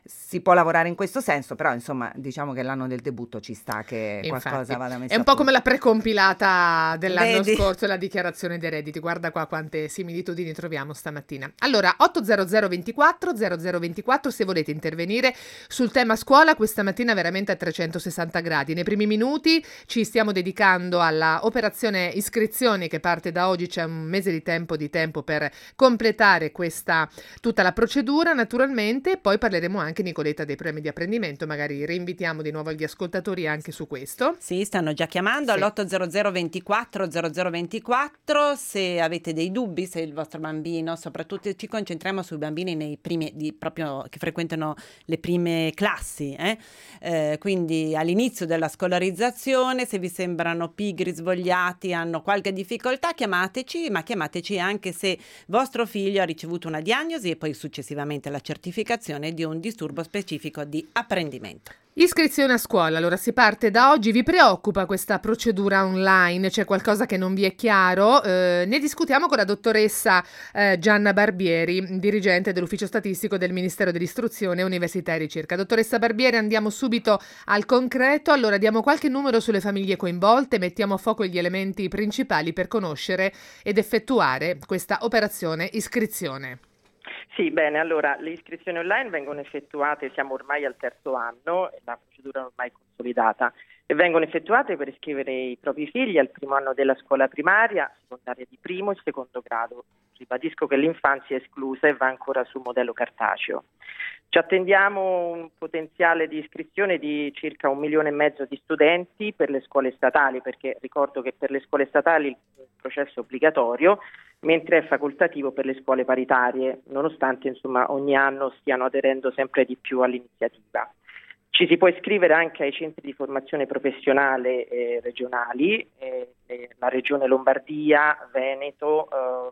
si può lavorare in questo senso, però insomma diciamo che l'anno del debutto ci sta che Infatti, qualcosa vada messo è un po' come la precompilata dell'anno Vedi? scorso, la dichiarazione dei redditi. Guarda qua quante similitudini troviamo stamattina. Allora, otto zero zero ventiquattro zero zero ventiquattro se volete intervenire sul tema scuola questa mattina veramente a trecentosessanta gradi. Nei primi minuti ci stiamo dedicando alla operazione iscrizioni che parte da oggi, c'è un mese di tempo di tempo per completare questa tutta la procedura naturalmente, poi parleremo anche Nicoletta dei problemi di apprendimento, magari reinvitiamo di nuovo gli ascoltatori anche su questo. Sì, stanno già chiamando Sì. all'otto zero zero ventiquattro zero zero ventiquattro se avete dei dubbi, se il vostro bambino, soprattutto ci concentriamo sui bambini nei primi di, proprio che frequentano le prime classi, eh? Eh, quindi all'inizio della scolarizzazione, se vi sembrano pigri, svogliati, hanno qualche difficoltà, chiamateci, ma chiamateci anche se vostro figlio ha ricevuto una diagnosi e poi successivamente la certificazione di un disturbo specifico di apprendimento. Iscrizione a scuola, allora si parte da oggi. Vi preoccupa questa procedura online? C'è qualcosa che non vi è chiaro? Eh, ne discutiamo con la dottoressa eh, Gianna Barbieri, dirigente dell'ufficio statistico del Ministero dell'Istruzione, Università e Ricerca. Dottoressa Barbieri, andiamo subito al concreto. Allora diamo qualche numero sulle famiglie coinvolte, mettiamo a fuoco gli elementi principali per conoscere ed effettuare questa operazione iscrizione. Sì, bene, allora le iscrizioni online vengono effettuate, siamo ormai al terzo anno, la procedura è ormai consolidata, e vengono effettuate per iscrivere i propri figli al primo anno della scuola primaria, secondaria di primo e secondo grado. Ribadisco che l'infanzia è esclusa e va ancora sul modello cartaceo. Ci attendiamo un potenziale di iscrizione di circa un milione e mezzo di studenti per le scuole statali, perché ricordo che per le scuole statali il processo è obbligatorio, mentre è facoltativo per le scuole paritarie, nonostante insomma ogni anno stiano aderendo sempre di più all'iniziativa. Ci si può iscrivere anche ai centri di formazione professionale eh, regionali, eh, eh, la regione Lombardia, Veneto, eh,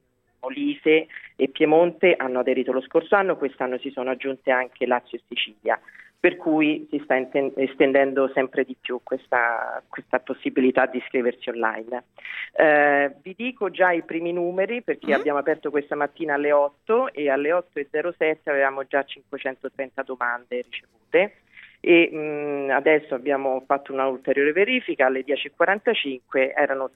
Molise e Piemonte hanno aderito lo scorso anno, quest'anno si sono aggiunte anche Lazio e Sicilia, per cui si sta enten- estendendo sempre di più questa, questa possibilità di iscriversi online. Eh, vi dico già i primi numeri perché mm. abbiamo aperto questa mattina alle otto e alle otto e zero sette avevamo già cinquecentotrenta domande ricevute e mh, adesso abbiamo fatto una ulteriore verifica, alle dieci e quarantacinque erano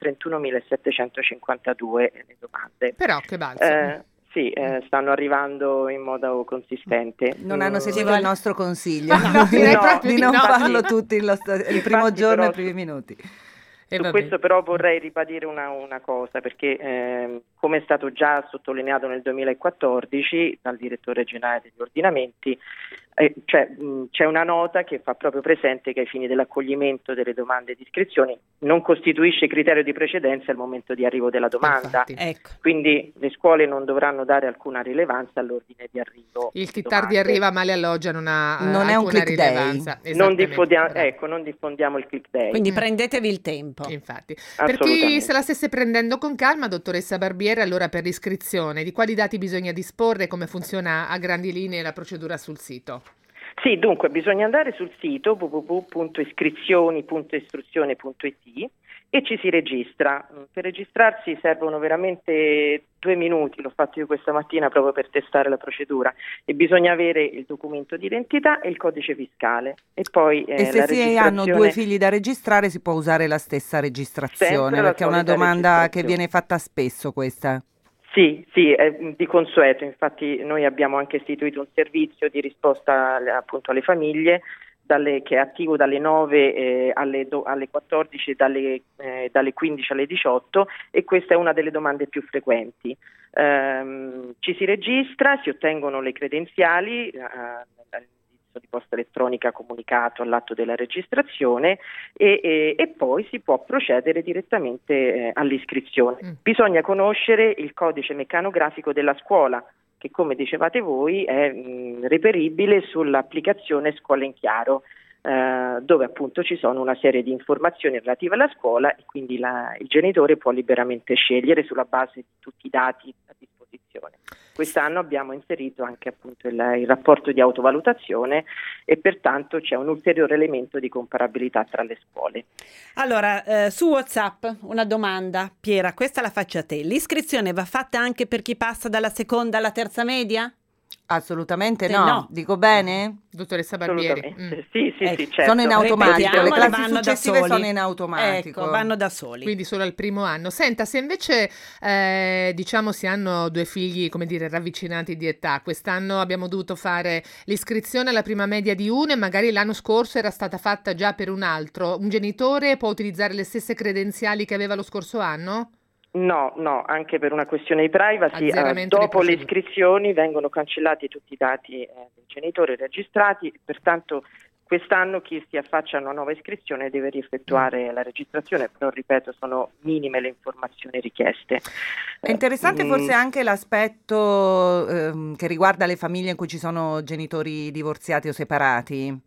trentunomilasettecentocinquantadue le domande. Però che balzo. Eh, Sì, eh, stanno arrivando in modo consistente. Non hanno seguito Mm. il nostro consiglio No, direi No, proprio di di non no. farlo tutti il, sto- il primo Infatti, giorno e però, i primi minuti. E Su vabbè. questo però vorrei ribadire una, una cosa, perché eh, come è stato già sottolineato nel duemilaquattordici dal direttore generale degli ordinamenti, eh, cioè, mh, c'è una nota che fa proprio presente che ai fini dell'accoglimento delle domande di iscrizione non costituisce criterio di precedenza al momento di arrivo della domanda. Infatti. Ecco. Quindi le scuole non dovranno dare alcuna rilevanza all'ordine di arrivo. Il chi di tardi domande. arriva male alloggia non ha eh, Non è un alcuna click day. rilevanza. Non Esattamente. diffondiamo, Bravo. ecco, non diffondiamo il click day. Quindi Mm. prendetevi il tempo. Infatti, per chi Assolutamente. se la stesse prendendo con calma, dottoressa Barbieri, allora per l'iscrizione, di quali dati bisogna disporre e come funziona a grandi linee la procedura sul sito? Sì, dunque bisogna andare sul sito w w w punto iscrizioni punto istruzione punto i t e ci si registra. Per registrarsi servono veramente due minuti, l'ho fatto io questa mattina proprio per testare la procedura, e bisogna avere il documento d'identità e il codice fiscale. E poi eh, E se la si registrazione... hanno due figli da registrare si può usare la stessa registrazione, Sempre la perché è una solita domanda che registrazione. viene fatta spesso questa. Sì, sì, è di consueto, infatti noi abbiamo anche istituito un servizio di risposta alle- appunto alle famiglie dalle- che è attivo dalle nove eh, alle, do- alle quattordici e dalle, eh, dalle quindici alle diciotto, e questa è una delle domande più frequenti. Ehm, ci si registra, si ottengono le credenziali, eh, dall'indirizzo di posta elettronica comunicato all'atto della registrazione e, e- e poi si può procedere direttamente eh, all'iscrizione. Mm. Bisogna conoscere il codice meccanografico della scuola, che come dicevate voi è mh, reperibile sull'applicazione Scuola in Chiaro, eh, dove appunto ci sono una serie di informazioni relative alla scuola e quindi la- il genitore può liberamente scegliere sulla base di tutti i dati a disposizione. Quest'anno abbiamo inserito anche appunto il, il rapporto di autovalutazione e pertanto c'è un ulteriore elemento di comparabilità tra le scuole. Allora, eh, su WhatsApp una domanda, Piera, questa la faccio a te. L'iscrizione va fatta anche per chi passa dalla seconda alla terza media? Assolutamente Eh, no. no. dico bene? Dottoressa Barbieri. Mm. Assolutamente. Sì, sì, Eh, sì, certo. Sono in automatico, Ripetiamo, le classi vanno da successive soli. sono in automatico. Ecco, vanno da soli. Quindi solo al primo anno. Senta, se invece eh, diciamo si hanno due figli, come dire, ravvicinati di età, quest'anno abbiamo dovuto fare l'iscrizione alla prima media di uno e magari l'anno scorso era stata fatta già per un altro, un genitore può utilizzare le stesse credenziali che aveva lo scorso anno? No, no, anche per una questione di privacy, eh, Azzeramento delle dopo le procedure. iscrizioni vengono cancellati tutti i dati eh, dei genitori registrati, pertanto quest'anno chi si affaccia a una nuova iscrizione deve rieffettuare la registrazione, però ripeto sono minime le informazioni richieste. È interessante Mm. forse anche l'aspetto ehm, che riguarda le famiglie in cui ci sono genitori divorziati o separati.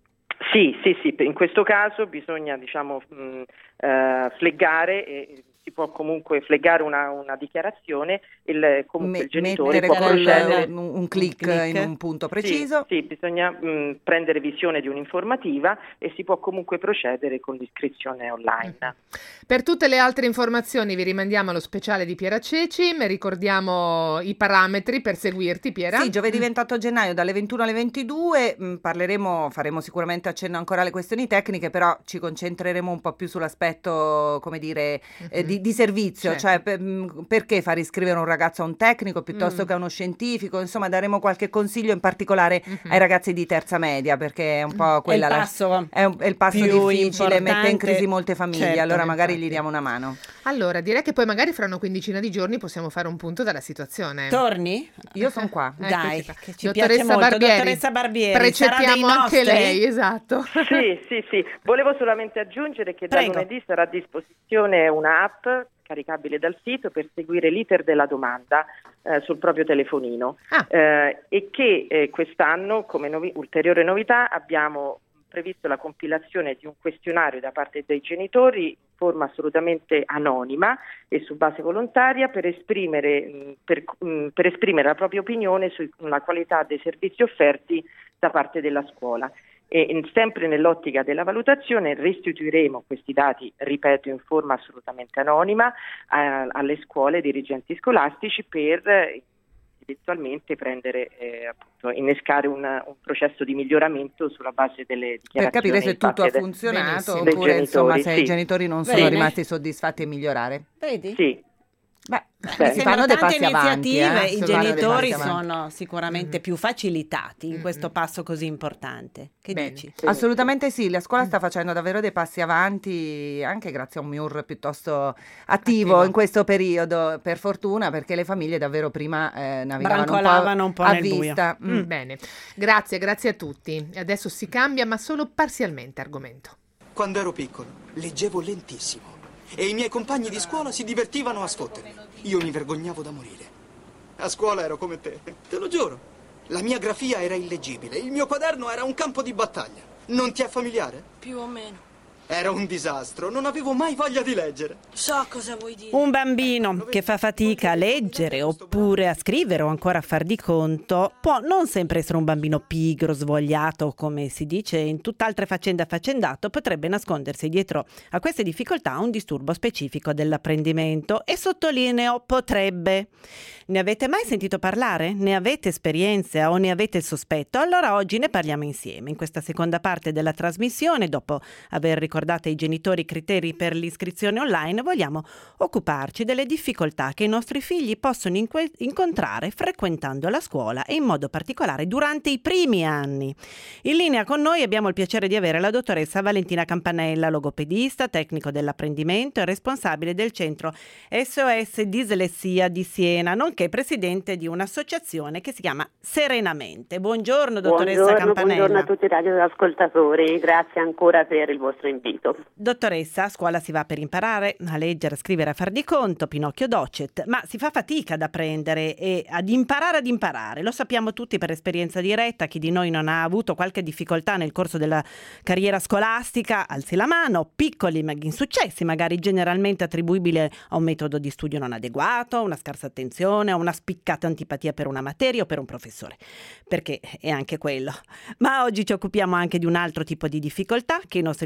Sì, sì, sì, in questo caso bisogna diciamo mh, eh, fleggare e si può comunque fleggare una, una dichiarazione, il, comunque Me- il genitore mettere può col- procedere. un, un click Un click. in un punto preciso. Sì, sì, bisogna mh, prendere visione di un'informativa e si può comunque procedere con l'iscrizione online. Per tutte le altre informazioni vi rimandiamo allo speciale di Piera Cecim, ricordiamo i parametri per seguirti, Piera. Sì, giovedì ventotto gennaio dalle ventuno alle ventidue mh, parleremo, faremo sicuramente accenno ancora alle questioni tecniche, però ci concentreremo un po' più sull'aspetto, come dire, eh, di, di servizio, Certo. cioè per- mh, perché far iscrivere un ragazzo a un tecnico piuttosto Mm. che a uno scientifico, insomma daremo qualche consiglio in particolare Mhm. ai ragazzi di terza media, perché è un po' È il quella la- passo è, un- è il passo più difficile, mette in importante. crisi molte famiglie, Certo, allora magari infatti. gli diamo una mano. Allora, direi che poi magari fra una quindicina di giorni possiamo fare un punto della situazione. Torni? Io sono qua. Eccoci Dai, qua. che ci piace Dottoressa molto. Barbieri, Dottoressa Barbieri, precettiamo sarà dei anche nostri? lei, esatto. Sì, sì, sì. Volevo solamente aggiungere che da Prego. lunedì sarà a disposizione un'app caricabile dal sito per seguire l'iter della domanda eh, sul proprio telefonino Ah. eh, e che eh, quest'anno, come novi- ulteriore novità, abbiamo previsto la compilazione di un questionario da parte dei genitori in forma assolutamente anonima e su base volontaria per esprimere, mh, per, mh, per esprimere la propria opinione sulla qualità dei servizi offerti da parte della scuola. E in- sempre nell'ottica della valutazione restituiremo questi dati, ripeto, in forma assolutamente anonima eh, alle scuole e dirigenti scolastici per eh, eventualmente prendere, eh, appunto, innescare un, un processo di miglioramento sulla base delle Per dichiarazioni capire se tutto ha fatte da- funzionato Benissimo. dai oppure insomma genitori, se sì. i genitori non sono Bene. rimasti soddisfatti e migliorare. Vedi? Sì. Beh, Beh, si Mi fanno sembrano dei tante passi avanti, iniziative, eh. i Si fanno dei genitori passi avanti. sono sicuramente Mhm. più facilitati in Mhm. questo passo così importante. Che Bene. dici? Assolutamente sì, la scuola sta facendo davvero dei passi avanti anche grazie a un M I U R piuttosto attivo, Attivo. in questo periodo, per fortuna, perché le famiglie davvero prima eh, navigavano Brancolavano un un po' po' a nel buio. vista. Mm. Mm, Bene, grazie, grazie a tutti. Adesso si cambia, ma solo parzialmente argomento. Quando ero piccolo, leggevo lentissimo e i miei compagni di scuola si divertivano a sfottermi. Io mi vergognavo da morire. A scuola ero come te, te lo giuro. La mia grafia era illeggibile, il mio quaderno era un campo di battaglia. Non ti è familiare? Più o meno. Era un disastro, non avevo mai voglia di leggere. So cosa vuoi dire. Un bambino che fa fatica a leggere oppure a scrivere o ancora a far di conto può non sempre essere un bambino pigro, svogliato o come si dice in tutt'altre faccende affaccendato, potrebbe nascondersi dietro a queste difficoltà un disturbo specifico dell'apprendimento e sottolineo potrebbe. Ne avete mai sentito parlare? Ne avete esperienze o ne avete il sospetto? Allora oggi ne parliamo insieme. In questa seconda parte della trasmissione, dopo aver ricordato ai genitori i criteri per l'iscrizione online, vogliamo occuparci delle difficoltà che i nostri figli possono inque- incontrare frequentando la scuola e in modo particolare durante i primi anni. In linea con noi abbiamo il piacere di avere la dottoressa Valentina Campanella, logopedista, tecnico dell'apprendimento e responsabile del centro S O S Dislessia di Siena, nonché presidente di un'associazione che si chiama Serenamente. Buongiorno dottoressa Buongiorno, Campanella. buongiorno a tutti i radioascoltatori, grazie ancora per il vostro invito. Dottoressa, a scuola si va per imparare a leggere, a scrivere, a far di conto, Pinocchio docet, ma si fa fatica ad apprendere e ad imparare ad imparare. Lo sappiamo tutti per esperienza diretta, chi di noi non ha avuto qualche difficoltà nel corso della carriera scolastica, alzi la mano, piccoli ma insuccessi, magari generalmente attribuibili a un metodo di studio non adeguato, a una scarsa attenzione, a una spiccata antipatia per una materia o per un professore, perché è anche quello. Ma oggi ci occupiamo anche di un altro tipo di difficoltà che i nostri figli possono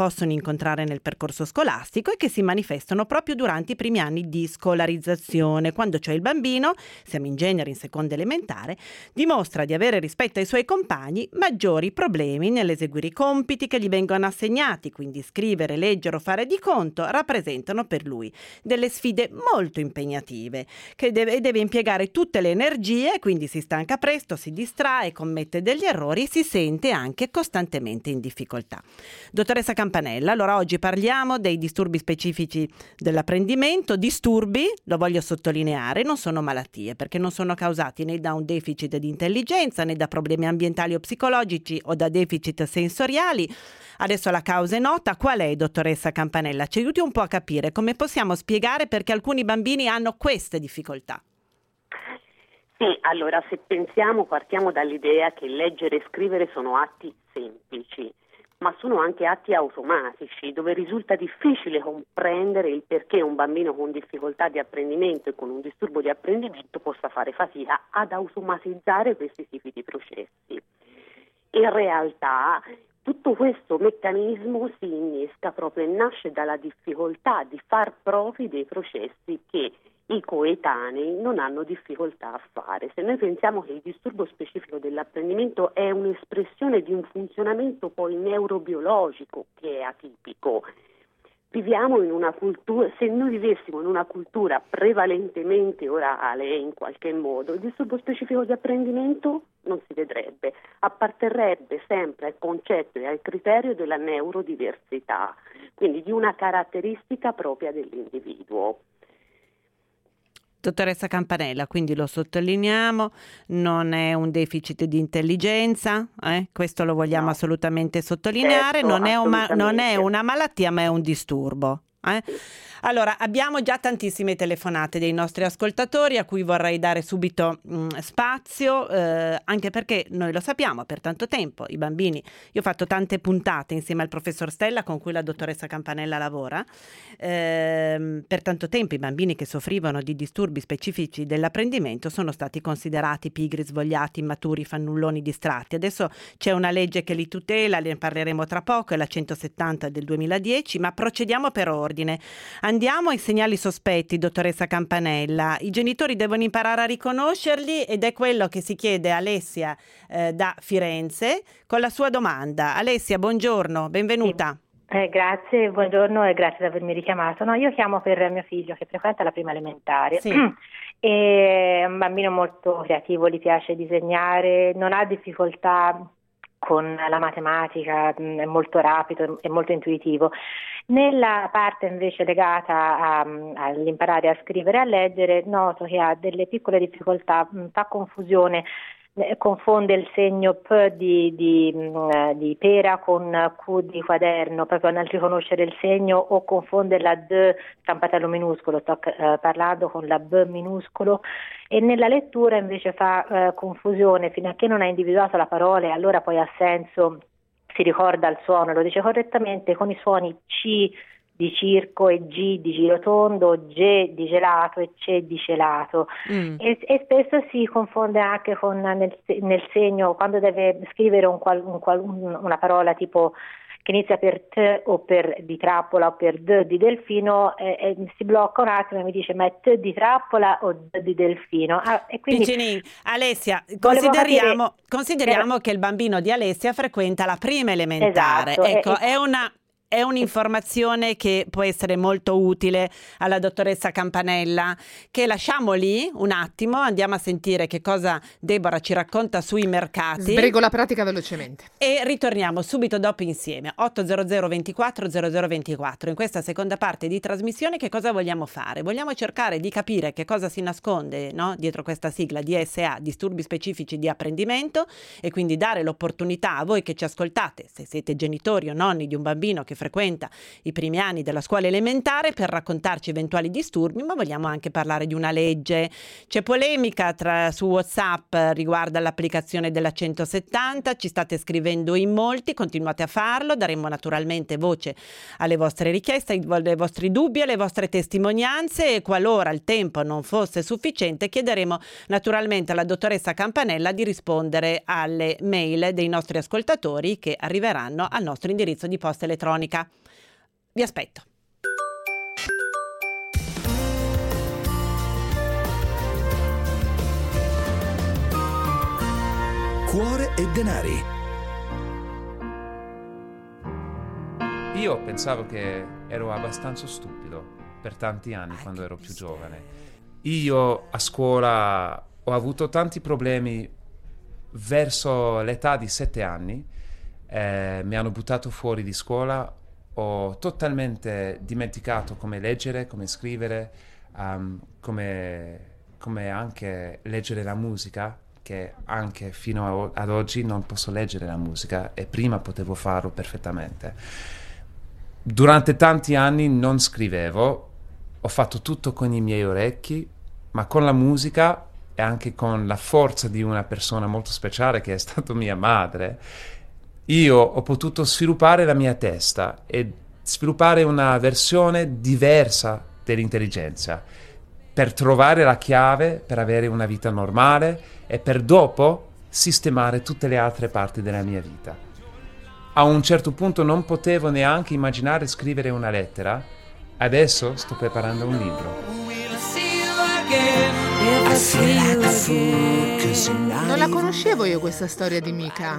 possono incontrare nel percorso scolastico e che si manifestano proprio durante i primi anni di scolarizzazione, quando cioè il bambino, siamo in genere in seconda elementare, dimostra di avere rispetto ai suoi compagni maggiori problemi nell'eseguire i compiti che gli vengono assegnati, quindi scrivere, leggere o fare di conto rappresentano per lui delle sfide molto impegnative, che deve, deve impiegare tutte le energie, quindi si stanca presto, si distrae, commette degli errori e si sente anche costantemente in difficoltà. Dottoressa Campanella, allora oggi parliamo dei disturbi specifici dell'apprendimento. Disturbi, lo voglio sottolineare, non sono malattie, perché non sono causati né da un deficit di intelligenza né da problemi ambientali o psicologici o da deficit sensoriali. Adesso la causa è nota. Qual è, dottoressa Campanella? Ci aiuti un po' a capire come possiamo spiegare perché alcuni bambini hanno queste difficoltà. Sì, allora se pensiamo, partiamo dall'idea che leggere e scrivere sono atti semplici, ma sono anche atti automatici, dove risulta difficile comprendere il perché un bambino con difficoltà di apprendimento e con un disturbo di apprendimento possa fare fatica ad automatizzare questi tipi di processi. In realtà tutto questo meccanismo si innesca proprio e nasce dalla difficoltà di far propri dei processi che i coetanei non hanno difficoltà a fare. Se noi pensiamo che il disturbo specifico dell'apprendimento è un'espressione di un funzionamento poi neurobiologico che è atipico, viviamo in una cultura, se noi vivessimo in una cultura prevalentemente orale in qualche modo, il disturbo specifico di apprendimento non si vedrebbe, apparterrebbe sempre al concetto e al criterio della neurodiversità, quindi di una caratteristica propria dell'individuo. Dottoressa Campanella, quindi lo sottolineiamo, non è un deficit di intelligenza, eh? Questo lo vogliamo no. assolutamente sottolineare, certo, non, è un, non è una malattia ma è un disturbo. Eh? Allora, abbiamo già tantissime telefonate dei nostri ascoltatori a cui vorrei dare subito mh, spazio, eh, anche perché noi lo sappiamo, per tanto tempo i bambini, io ho fatto tante puntate insieme al professor Stella con cui la dottoressa Campanella lavora, eh, per tanto tempo i bambini che soffrivano di disturbi specifici dell'apprendimento sono stati considerati pigri, svogliati, immaturi, fannulloni, distratti. Adesso c'è una legge che li tutela, ne parleremo tra poco, è la centosettanta del duemiladieci, ma procediamo per ordine. Andiamo ai segnali sospetti, dottoressa Campanella. I genitori devono imparare a riconoscerli ed è quello che si chiede a Alessia eh, da Firenze con la sua domanda. Alessia, buongiorno, benvenuta. Sì. Eh, grazie, buongiorno e grazie di avermi richiamato. No, io chiamo per mio figlio che frequenta la prima elementare. Sì. È un bambino molto creativo, gli piace disegnare, non ha difficoltà con la matematica, è molto rapido, è molto intuitivo. Nella parte invece legata a, all'imparare a scrivere e a leggere, noto che ha delle piccole difficoltà, fa confusione, confonde il segno P di, di, di pera con Q di quaderno, proprio nel riconoscere il segno, o confonde la D stampatello minuscolo, sto eh, parlando con la B minuscolo, e nella lettura invece fa eh, confusione fino a che non ha individuato la parola e allora poi ha senso, si ricorda il suono, lo dice correttamente con i suoni C di circo e G di girotondo, G di gelato e C di celato. Mm. E, e spesso si confonde anche con nel, nel segno quando deve scrivere un qual, un qual, una parola tipo che inizia per T o per di trappola o per D di delfino, eh, eh, si blocca un attimo e mi dice ma è T di trappola o D di delfino. Ah, e quindi Piccinin, Alessia, consideriamo, capire, consideriamo per... che il bambino di Alessia frequenta la prima elementare. Esatto, ecco, e, è una... È un'informazione che può essere molto utile alla dottoressa Campanella, che lasciamo lì un attimo, andiamo a sentire che cosa Deborah ci racconta sui mercati. Sbrego la pratica velocemente. E ritorniamo subito dopo insieme. otto zero zero ventiquattro zero zero ventiquattro. In questa seconda parte di trasmissione che cosa vogliamo fare? Vogliamo cercare di capire che cosa si nasconde, no? dietro questa sigla D S A, disturbi specifici di apprendimento, e quindi dare l'opportunità a voi che ci ascoltate, se siete genitori o nonni di un bambino che frequenta i primi anni della scuola elementare, per raccontarci eventuali disturbi, ma vogliamo anche parlare di una legge. C'è polemica tra, su WhatsApp riguardo all'applicazione della centosettanta, ci state scrivendo in molti, continuate a farlo, daremo naturalmente voce alle vostre richieste, ai vostri dubbi, alle vostre testimonianze, e qualora il tempo non fosse sufficiente chiederemo naturalmente alla dottoressa Campanella di rispondere alle mail dei nostri ascoltatori che arriveranno al nostro indirizzo di posta elettronica telefonica. Vi aspetto. Cuore e denari. Io pensavo che ero abbastanza stupido per tanti anni quando ero più giovane. Io a scuola ho avuto tanti problemi verso l'età di sette anni, eh, mi hanno buttato fuori di scuola, ho totalmente dimenticato come leggere, come scrivere, um, come, come anche leggere la musica, che anche fino ad oggi non posso leggere la musica e prima potevo farlo perfettamente. Durante tanti anni non scrivevo, ho fatto tutto con i miei orecchi, ma con la musica e anche con la forza di una persona molto speciale che è stata mia madre, io ho potuto sviluppare la mia testa e sviluppare una versione diversa dell'intelligenza per trovare la chiave per avere una vita normale e per dopo sistemare tutte le altre parti della mia vita. A un certo punto non potevo neanche immaginare scrivere una lettera, adesso sto preparando un libro. Non la conoscevo io questa storia di Mika.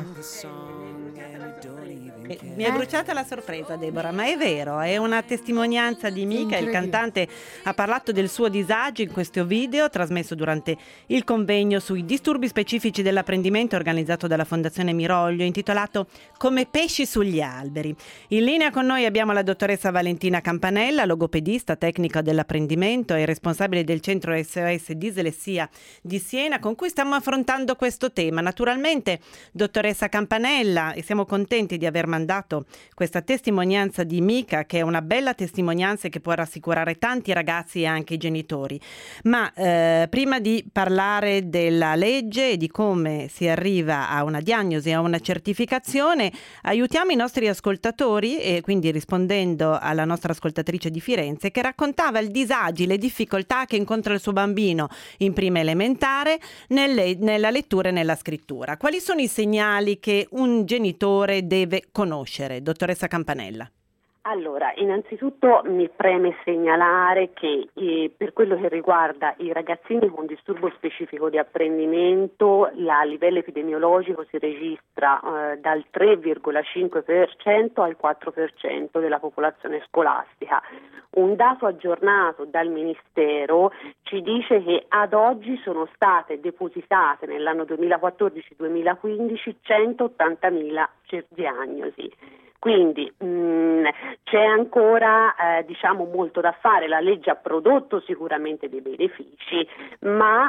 Eh, Mi è bruciata la sorpresa, Deborah, ma è vero, è una testimonianza di Mika. Il cantante ha parlato del suo disagio in questo video trasmesso durante il convegno sui disturbi specifici dell'apprendimento organizzato dalla Fondazione Miroglio, intitolato Come pesci sugli alberi. In linea con noi abbiamo la dottoressa Valentina Campanella, logopedista, tecnica dell'apprendimento e responsabile del centro S O S Dislessia di Siena, con cui stiamo affrontando questo tema. Naturalmente, dottoressa Campanella, e siamo contenti di aver mandato questa testimonianza di Mika, che è una bella testimonianza che può rassicurare tanti ragazzi e anche i genitori. Ma eh, prima di parlare della legge e di come si arriva a una diagnosi, a una certificazione, aiutiamo i nostri ascoltatori, e quindi rispondendo alla nostra ascoltatrice di Firenze che raccontava i disagi, le difficoltà che incontra il suo bambino in prima elementare nelle, nella lettura e nella scrittura. Quali sono i segnali che un genitore deve conoscere? Dottoressa Campanella. Allora, innanzitutto mi preme segnalare che eh, per quello che riguarda i ragazzini con disturbo specifico di apprendimento, la, a livello epidemiologico si registra eh, dal tre virgola cinque per cento al quattro per cento della popolazione scolastica. Un dato aggiornato dal Ministero ci dice che ad oggi sono state depositate nell'anno duemilaquattordici duemilaquindici centottantamila diagnosi. Quindi mh, c'è ancora eh, diciamo molto da fare. La legge ha prodotto sicuramente dei benefici, ma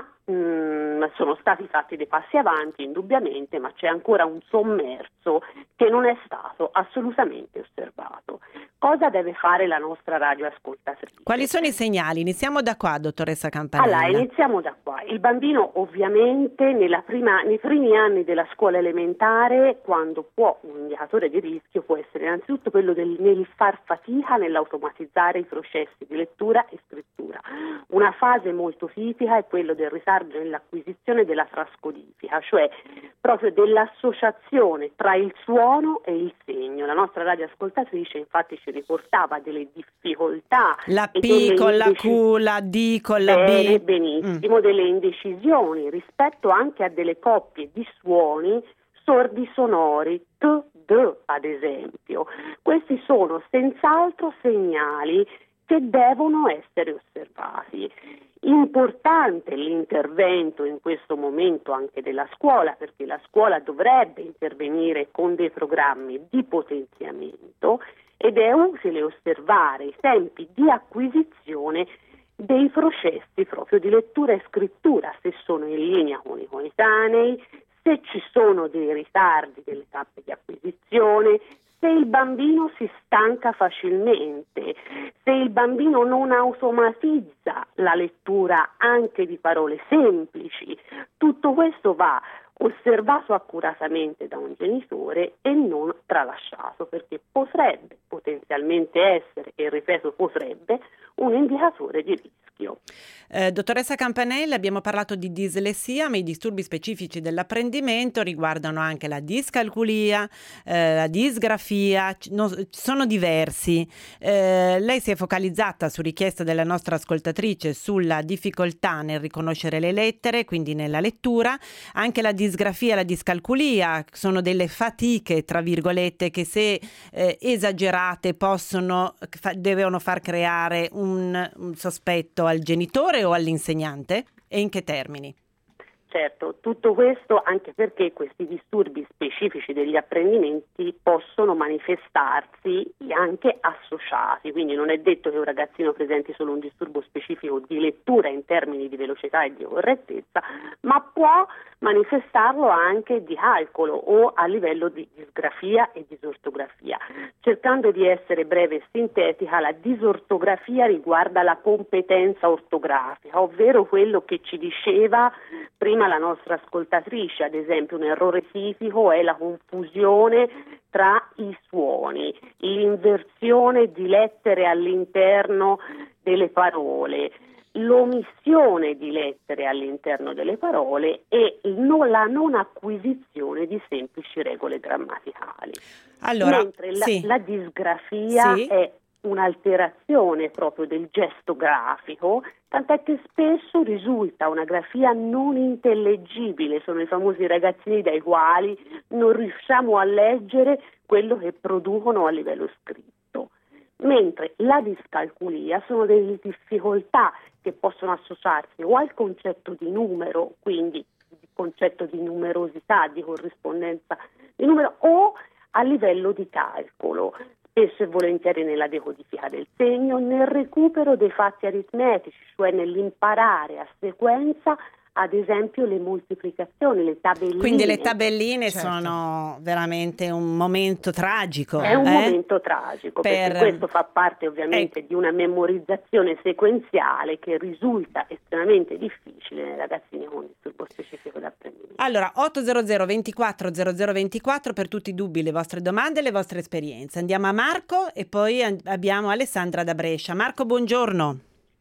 mh, sono stati fatti dei passi avanti indubbiamente, ma c'è ancora un sommerso che non è stato assolutamente osservato. Cosa deve fare la nostra radioascoltatrice? Quali sono i segnali? Iniziamo da qua, dottoressa Campanella. Allora, iniziamo da qua. Il bambino ovviamente nella prima, nei primi anni della scuola elementare, quando può, un indicatore di rischio può essere innanzitutto quello del nel far fatica nell'automatizzare i processi di lettura e scrittura. Una fase molto tipica è quello del ritardo nell'acquisizione della trascodifica, cioè proprio dell'associazione tra il suono e il segno. La nostra radioascoltatrice infatti ci riportava delle difficoltà. La P con la Q, la D con la Bene, B. Benissimo, mm. delle indecisioni rispetto anche a delle coppie di suoni sordi sonori, T, D ad esempio. Questi sono senz'altro segnali che devono essere osservati. Importante l'intervento in questo momento anche della scuola, perché la scuola dovrebbe intervenire con dei programmi di potenziamento ed è utile osservare i tempi di acquisizione dei processi proprio di lettura e scrittura, se sono in linea con i coetanei, se ci sono dei ritardi delle tappe di acquisizione, se il bambino si stanca facilmente, se il bambino non automatizza la lettura anche di parole semplici. Tutto questo va osservato accuratamente da un genitore e non tralasciato, perché potrebbe potenzialmente essere, e ripeto potrebbe, un indicatore di rischio. Eh, dottoressa Campanella, abbiamo parlato di dislessia, ma i disturbi specifici dell'apprendimento riguardano anche la discalculia, eh, la disgrafia, c- no, sono diversi. Eh, lei si è focalizzata, su richiesta della nostra ascoltatrice, sulla difficoltà nel riconoscere le lettere, quindi nella lettura. Anche la disgrafia e la discalculia sono delle fatiche, tra virgolette, che se eh, esagerate possono, fa, devono far creare un, un sospetto al genitore o all'insegnante, e in che termini? Certo, tutto questo anche perché questi disturbi specifici degli apprendimenti possono manifestarsi anche associati, quindi non è detto che un ragazzino presenti solo un disturbo specifico di lettura in termini di velocità e di correttezza, ma può manifestarlo anche di calcolo o a livello di disgrafia e disortografia. Cercando di essere breve e sintetica, la disortografia riguarda la competenza ortografica, ovvero quello che ci diceva prima la nostra ascoltatrice, ad esempio un errore tipico è la confusione tra i suoni, l'inversione di lettere all'interno delle parole, l'omissione di lettere all'interno delle parole e non, la non acquisizione di semplici regole grammaticali. Allora, Mentre la, sì. la disgrafia Sì. è un'alterazione proprio del gesto grafico, tant'è che spesso risulta una grafia non intellegibile, sono i famosi ragazzini dai quali non riusciamo a leggere quello che producono a livello scritto. Mentre la discalculia sono delle difficoltà che possono associarsi o al concetto di numero, quindi il concetto di numerosità, di corrispondenza di numero, o a livello di calcolo, spesso e volentieri nella decodifica del segno, nel recupero dei fatti aritmetici, cioè nell'imparare a sequenza, ad esempio, le moltiplicazioni, le tabelline. Quindi le tabelline Certo. sono veramente un momento tragico. È un eh? momento tragico, Per- perché questo fa parte ovviamente Ecco. di una memorizzazione sequenziale che risulta estremamente difficile nei ragazzini con disturbo specifico d'apprendimento. Allora, otto zero zero ventiquattro zero zero ventiquattro per tutti i dubbi, le vostre domande e le vostre esperienze. Andiamo a Marco e poi an- abbiamo Alessandra da Brescia. Marco, buongiorno.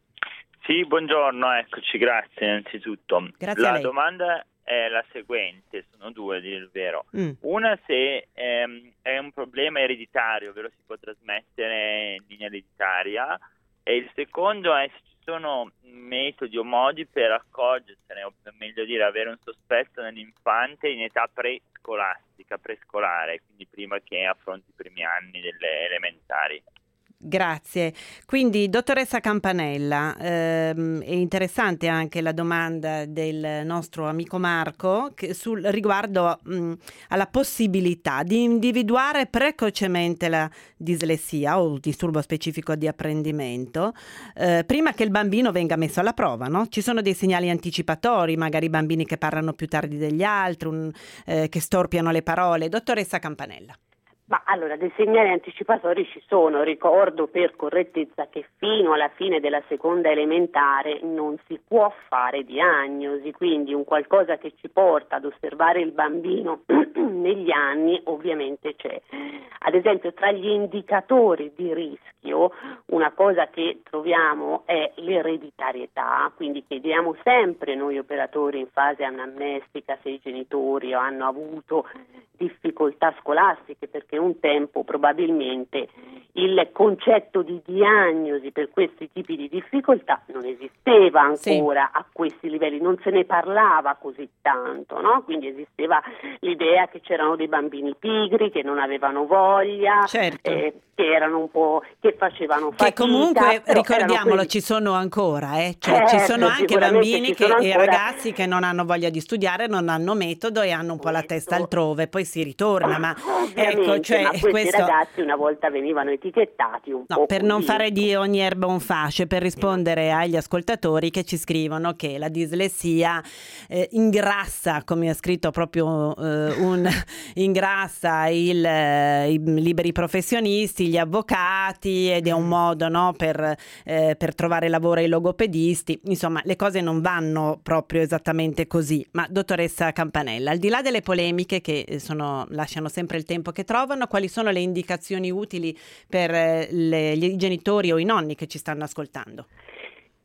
Sì, buongiorno, eccoci, grazie innanzitutto. Grazie a La lei. domanda è la seguente, sono due a dire il vero. Mm. Una, se ehm, è un problema ereditario, ovvero si può trasmettere in linea ereditaria, e il secondo è se ci sono metodi o modi per accorgersene, o per meglio dire avere un sospetto nell'infante in età prescolastica, prescolare, quindi prima che affronti i primi anni delle elementari. Grazie. Quindi, dottoressa Campanella, ehm, è interessante anche la domanda del nostro amico Marco che sul, riguardo mh, alla possibilità di individuare precocemente la dislessia o il disturbo specifico di apprendimento eh, prima che il bambino venga messo alla prova, no? Ci sono dei segnali anticipatori, magari bambini che parlano più tardi degli altri, un, eh, che storpiano le parole. Dottoressa Campanella. Ma allora, dei segnali anticipatori ci sono. Ricordo per correttezza che fino alla fine della seconda elementare non si può fare diagnosi, quindi un qualcosa che ci porta ad osservare il bambino negli anni ovviamente c'è. Ad esempio, tra gli indicatori di rischio, una cosa che troviamo è l'ereditarietà, quindi chiediamo sempre noi operatori in fase anamnestica se i genitori hanno avuto difficoltà scolastiche, perché un tempo probabilmente il concetto di diagnosi per questi tipi di difficoltà non esisteva ancora sì. a questi livelli, non se ne parlava così tanto, no? Quindi esisteva l'idea che c'erano dei bambini pigri, che non avevano voglia, certo. eh, che erano un po' che facevano fatica. Che comunque, ricordiamolo, quelli... ci sono ancora, eh? Cioè, certo, ci sono anche bambini che, ancora... e ragazzi che non hanno voglia di studiare, non hanno metodo e hanno un po' la testa altrove, poi si ritorna, ma ecco, cioè, ma questi questo... ragazzi una volta venivano etichettati un no, po' per così. non fare di ogni erba un fascio, per rispondere agli ascoltatori che ci scrivono che la dislessia eh, ingrassa, come ha scritto proprio eh, un ingrassa il, eh, i liberi professionisti, gli avvocati, ed è un modo, no, per, eh, per trovare lavoro ai logopedisti. Insomma, le cose non vanno proprio esattamente così. Ma dottoressa Campanella, al di là delle polemiche che sono, lasciano sempre il tempo che trovano, quali sono le indicazioni utili per le, i genitori o i nonni che ci stanno ascoltando?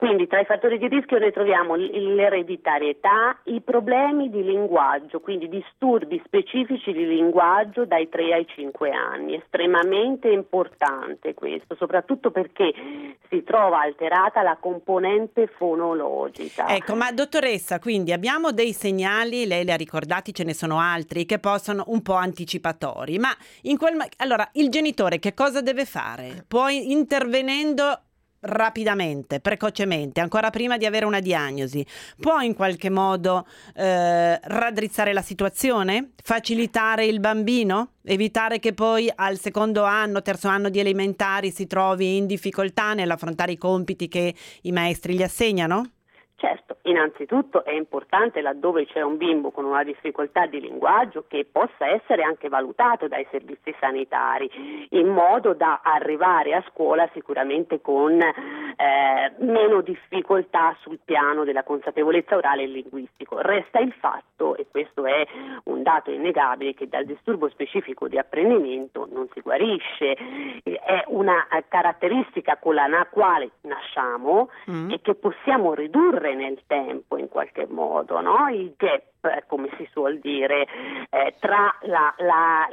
Quindi tra i fattori di rischio noi troviamo l- l'ereditarietà, i problemi di linguaggio, quindi disturbi specifici di linguaggio dai tre ai cinque anni, estremamente importante questo, soprattutto perché si trova alterata la componente fonologica. Ecco, ma dottoressa, quindi abbiamo dei segnali, lei li ha ricordati, ce ne sono altri che possono un po' anticipatori, ma in quel allora il genitore che cosa deve fare? Poi intervenendo rapidamente, precocemente, ancora prima di avere una diagnosi, può in qualche modo eh, raddrizzare la situazione, facilitare il bambino, evitare che poi al secondo anno, terzo anno di elementari si trovi in difficoltà nell'affrontare i compiti che i maestri gli assegnano? Certo, innanzitutto è importante laddove c'è un bimbo con una difficoltà di linguaggio che possa essere anche valutato dai servizi sanitari in modo da arrivare a scuola sicuramente con eh, meno difficoltà sul piano della consapevolezza orale e linguistico. Resta il fatto, e questo è un dato innegabile, che dal disturbo specifico di apprendimento non si guarisce, è una caratteristica con la quale nasciamo mm. e che possiamo ridurre nel tempo in qualche modo, no? Il gap, come si suol dire, eh, tra la, la,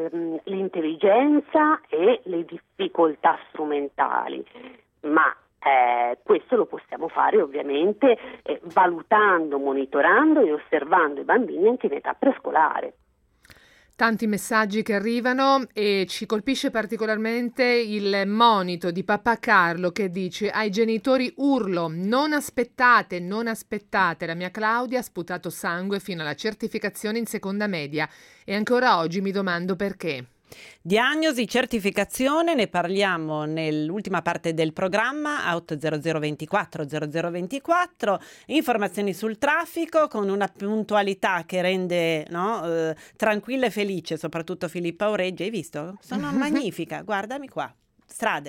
l'intelligenza e le difficoltà strumentali, ma eh, questo lo possiamo fare ovviamente eh, valutando, monitorando e osservando i bambini anche in età prescolare. Tanti messaggi che arrivano e ci colpisce particolarmente il monito di papà Carlo che dice: ai genitori urlo, non aspettate, non aspettate, la mia Claudia ha sputato sangue fino alla certificazione in seconda media e ancora oggi mi domando perché. Diagnosi, certificazione, ne parliamo nell'ultima parte del programma a otto zero zero ventiquattro zero zero ventiquattro, informazioni sul traffico con una puntualità che rende no, eh, tranquilla e felice soprattutto Filippa Aureggi. Hai visto? Sono magnifica, guardami qua, strade.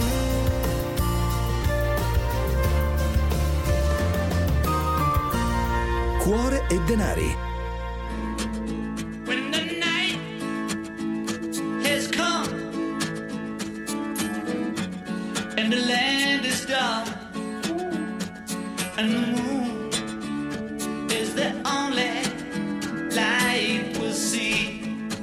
Cuore e denari. And the land is dark, and the moon is the only light we'll see.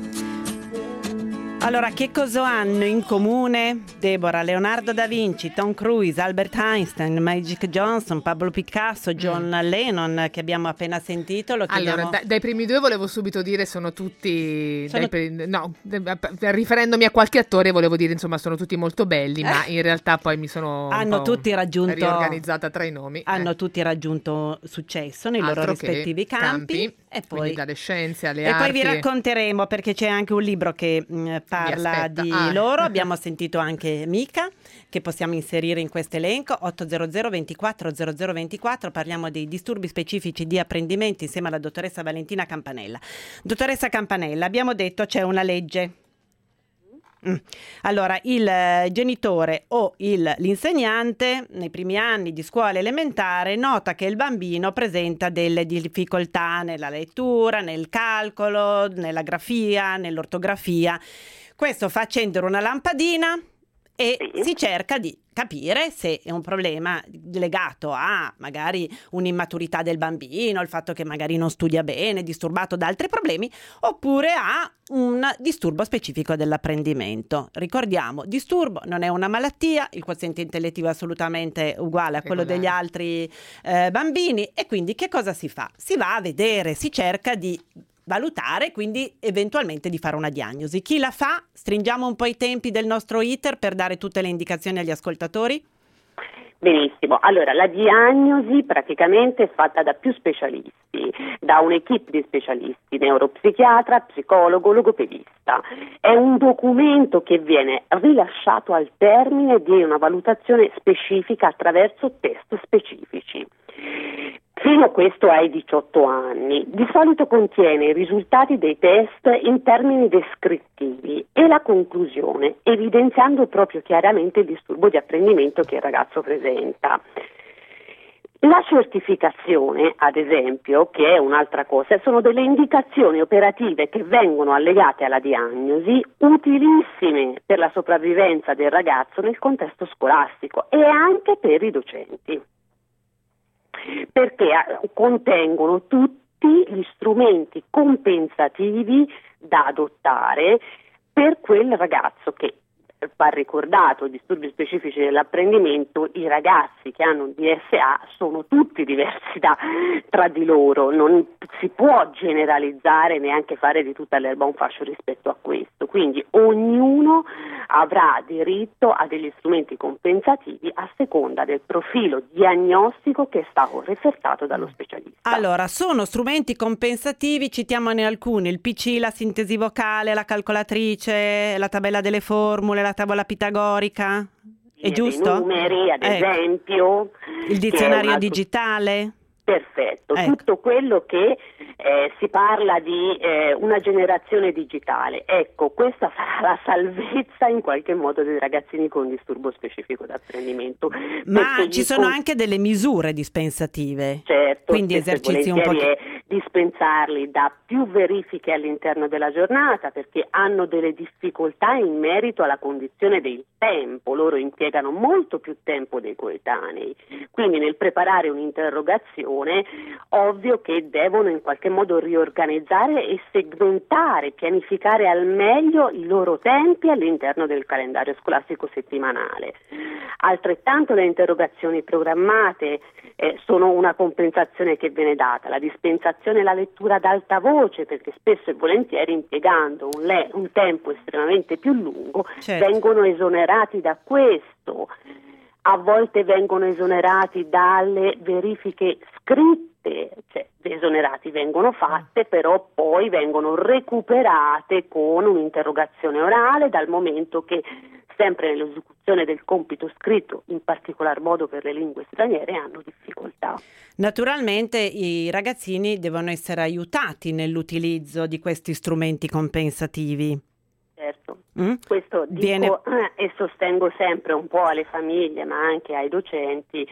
Allora, che cosa hanno in comune Deborah, Leonardo da Vinci, Tom Cruise, Albert Einstein, Magic Johnson, Pablo Picasso, John mm. Lennon, che abbiamo appena sentito? Lo chiediamo... Allora, da, dai primi due volevo subito dire sono tutti... Sono... Dai, no, riferendomi a qualche attore volevo dire, insomma, sono tutti molto belli, ma in realtà poi mi sono hanno tutti raggiunto, riorganizzata tra i nomi. Hanno eh. tutti raggiunto successo nei Altro loro rispettivi campi. campi E poi dalle scienze alle e arti. poi vi racconteremo, perché c'è anche un libro che mh, parla di ah. loro. Abbiamo sentito anche Mica, che possiamo inserire in questo elenco. Otto zero zero ventiquattro zero zero ventiquattro, parliamo dei disturbi specifici di apprendimento insieme alla dottoressa Valentina Campanella. Dottoressa Campanella, abbiamo detto c'è una legge. Mm. Allora, il eh, genitore o il, l'insegnante nei primi anni di scuola elementare nota che il bambino presenta delle difficoltà nella lettura, nel calcolo, nella grafia, nell'ortografia. Questo fa accendere una lampadina e sì. si cerca di capire se è un problema legato a magari un'immaturità del bambino, il fatto che magari non studia bene, disturbato da altri problemi, oppure a un disturbo specifico dell'apprendimento. Ricordiamo, disturbo non è una malattia, il quoziente intellettivo è assolutamente uguale a quello degli altri eh, bambini, e quindi che cosa si fa? Si va a vedere, si cerca di valutare, quindi eventualmente di fare una diagnosi. Chi la fa? Stringiamo un po' i tempi del nostro iter per dare tutte le indicazioni agli ascoltatori? Benissimo, allora la diagnosi praticamente è fatta da più specialisti, da un'equipe di specialisti, neuropsichiatra, psicologo, logopedista. È un documento che viene rilasciato al termine di una valutazione specifica attraverso test specifici. Fino a questo ai diciotto anni. Di solito contiene i risultati dei test in termini descrittivi e la conclusione, evidenziando proprio chiaramente il disturbo di apprendimento che il ragazzo presenta. La certificazione, ad esempio, che è un'altra cosa, sono delle indicazioni operative che vengono allegate alla diagnosi, utilissime per la sopravvivenza del ragazzo nel contesto scolastico e anche per i docenti. perché contengono tutti gli strumenti compensativi da adottare per quel ragazzo che, va ricordato, disturbi specifici dell'apprendimento, i ragazzi che hanno un D S A sono tutti diversi da, tra di loro, non si può generalizzare, neanche fare di tutta l'erba un fascio rispetto a questo, quindi ognuno avrà diritto a degli strumenti compensativi a seconda del profilo diagnostico che è stato refertato dallo specialista. Allora, sono strumenti compensativi, citiamone alcuni: il P C, la sintesi vocale, la calcolatrice, la tabella delle formule, la tavola pitagorica, è giusto? I numeri, ad ecco. esempio. Il dizionario altro... digitale. Perfetto, ecco. Tutto quello che eh, si parla di eh, una generazione digitale, ecco, questa sarà la salvezza in qualche modo dei ragazzini con disturbo specifico d'apprendimento. Ma ci sono con... anche delle misure dispensative, certo, quindi esercizi un po'. È dispensarli da più verifiche all'interno della giornata, perché hanno delle difficoltà in merito alla condizione del tempo, loro impiegano molto più tempo dei coetanei, quindi nel preparare un'interrogazione ovvio che devono in qualche modo riorganizzare e segmentare, pianificare al meglio i loro tempi all'interno del calendario scolastico settimanale. Altrettanto le interrogazioni programmate eh, sono una compensazione che viene data, la dispensazione e la lettura ad alta voce, perché spesso e volentieri impiegando un, le- un tempo estremamente più lungo certo. vengono esonerati da questo. A volte vengono esonerati dalle verifiche scritte, cioè esonerati vengono fatte, però poi vengono recuperate con un'interrogazione orale, dal momento che sempre nell'esecuzione del compito scritto, in particolar modo per le lingue straniere, hanno difficoltà. Naturalmente i ragazzini devono essere aiutati nell'utilizzo di questi strumenti compensativi. Certo, Mm? questo dico Viene... eh, e sostengo sempre un po' alle famiglie, ma anche ai docenti,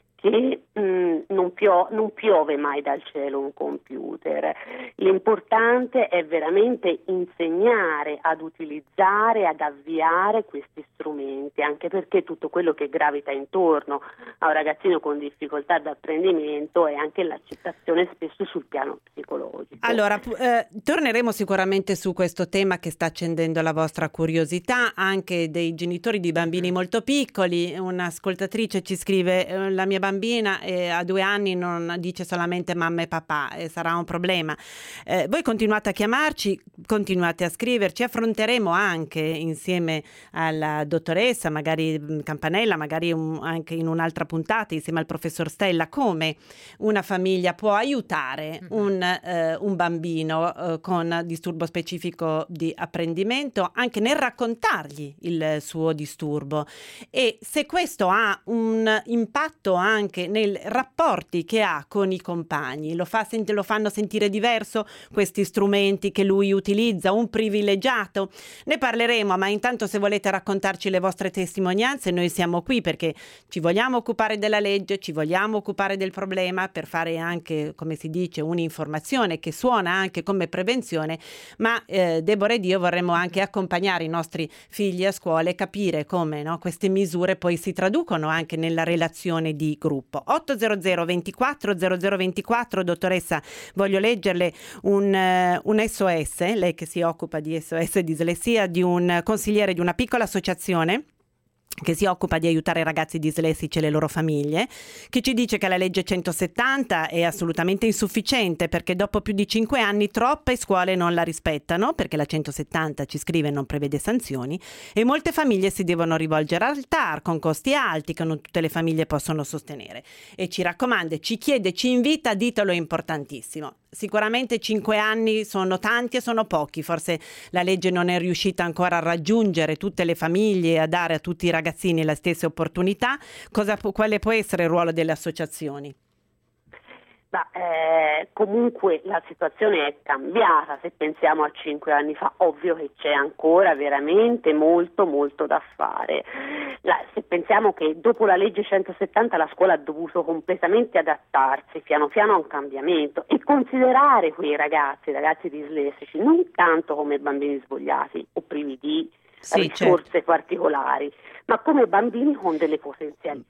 che mh, non, pio- non piove mai dal cielo un computer. L'importante è veramente insegnare ad utilizzare, ad avviare questi strumenti, anche perché tutto quello che gravita intorno a un ragazzino con difficoltà d'apprendimento è anche l'accettazione spesso sul piano psicologico. Allora, eh, torneremo sicuramente su questo tema che sta accendendo la vostra curiosità, anche dei genitori di bambini molto piccoli. Un'ascoltatrice ci scrive: eh, la mia bambina eh, a due anni non dice solamente mamma e papà, e sarà un problema. Eh, voi continuate a chiamarci, continuate a scriverci, affronteremo anche insieme alla dottoressa, magari Campanella, magari un, anche in un'altra puntata insieme al professor Stella, come una famiglia può aiutare un, eh, un bambino eh, con disturbo specifico di apprendimento, anche nel raccontargli il suo disturbo, e se questo ha un impatto anche nei rapporti che ha con i compagni, lo, fa sent- lo fanno sentire diverso questi strumenti che lui utilizza, un privilegiato. Ne parleremo, ma intanto, se volete raccontarci le vostre testimonianze, noi siamo qui perché ci vogliamo occupare della legge, ci vogliamo occupare del problema per fare anche, come si dice, un'informazione che suona anche come prevenzione, ma eh, Deborah ed io vorremmo anche accompagnare i nostri figli a scuola e capire come, no, queste misure poi si traducono anche nella relazione di gruppo. ottocento ventiquattro zero zero ventiquattro, dottoressa, voglio leggerle un, uh, un S O S, lei che si occupa di S O S dislessia, di un consigliere di una piccola associazione che si occupa di aiutare i ragazzi dislessici e le loro famiglie, che ci dice che la legge centosettanta è assolutamente insufficiente, perché dopo più di cinque anni troppe scuole non la rispettano, perché la centosettanta, ci scrive, non prevede sanzioni, e molte famiglie si devono rivolgere al T A R con costi alti che non tutte le famiglie possono sostenere, e ci raccomanda, ci chiede, ci invita, ditelo, è importantissimo. Sicuramente cinque anni sono tanti e sono pochi, forse la legge non è riuscita ancora a raggiungere tutte le famiglie e a dare a tutti i ragazzini le stesse opportunità. Cosa, quale può essere il ruolo delle associazioni? Ma, eh, comunque la situazione è cambiata, se pensiamo a cinque anni fa, ovvio che c'è ancora veramente molto molto da fare. La, se pensiamo che dopo la legge centosettanta la scuola ha dovuto completamente adattarsi piano piano a un cambiamento e considerare quei ragazzi, ragazzi dislessici, non tanto come bambini svogliati o privi di sì, risorse certo. particolari, ma come bambini con delle potenzialità.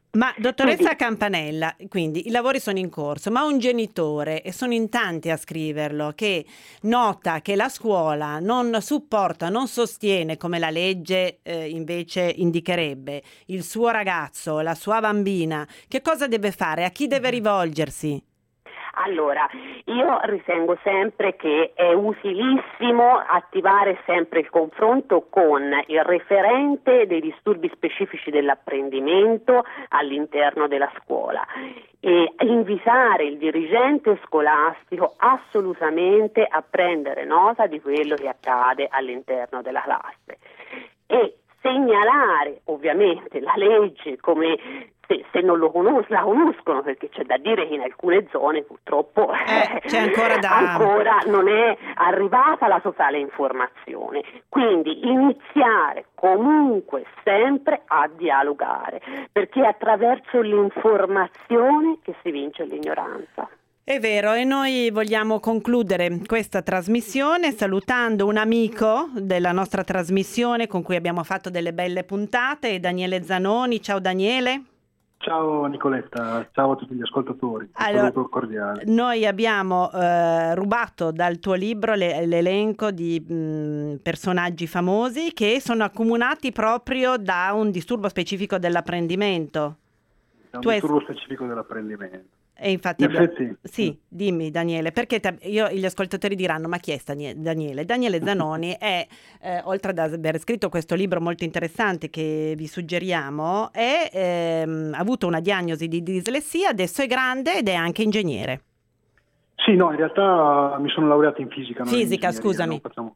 Ma dottoressa Campanella, quindi i lavori sono in corso, ma un genitore, e sono in tanti a scriverlo, che nota che la scuola non supporta, non sostiene, come la legge eh, invece indicherebbe, il suo ragazzo, la sua bambina, che cosa deve fare? A chi deve rivolgersi? Allora, io ritengo sempre che è utilissimo attivare sempre il confronto con il referente dei disturbi specifici dell'apprendimento all'interno della scuola e invitare il dirigente scolastico assolutamente a prendere nota di quello che accade all'interno della classe e segnalare ovviamente la legge come se, se non lo conos- la conoscono, perché c'è da dire che in alcune zone purtroppo eh, c'è ancora, da... ancora non è arrivata la totale informazione, quindi iniziare comunque sempre a dialogare, perché è attraverso l'informazione che si vince l'ignoranza. È vero, e noi vogliamo concludere questa trasmissione salutando un amico della nostra trasmissione con cui abbiamo fatto delle belle puntate, Daniele Zanoni. Ciao Daniele. Ciao Nicoletta, ciao a tutti gli ascoltatori, un allora, saluto cordiale. Noi abbiamo eh, rubato dal tuo libro le, l'elenco di mh, personaggi famosi che sono accomunati proprio da un disturbo specifico dell'apprendimento. Da un tu disturbo es- specifico dell'apprendimento. E infatti In abbiamo... effetti, sì, dimmi Daniele, perché te... io, gli ascoltatori diranno ma chi è Stanie- Daniele? Daniele Zanoni è, eh, oltre ad aver scritto questo libro molto interessante che vi suggeriamo, è, ehm, ha avuto una diagnosi di dislessia, adesso è grande ed è anche ingegnere. Sì, no, in realtà mi sono laureato in fisica. Non Fisica, in scusami. Facciamo...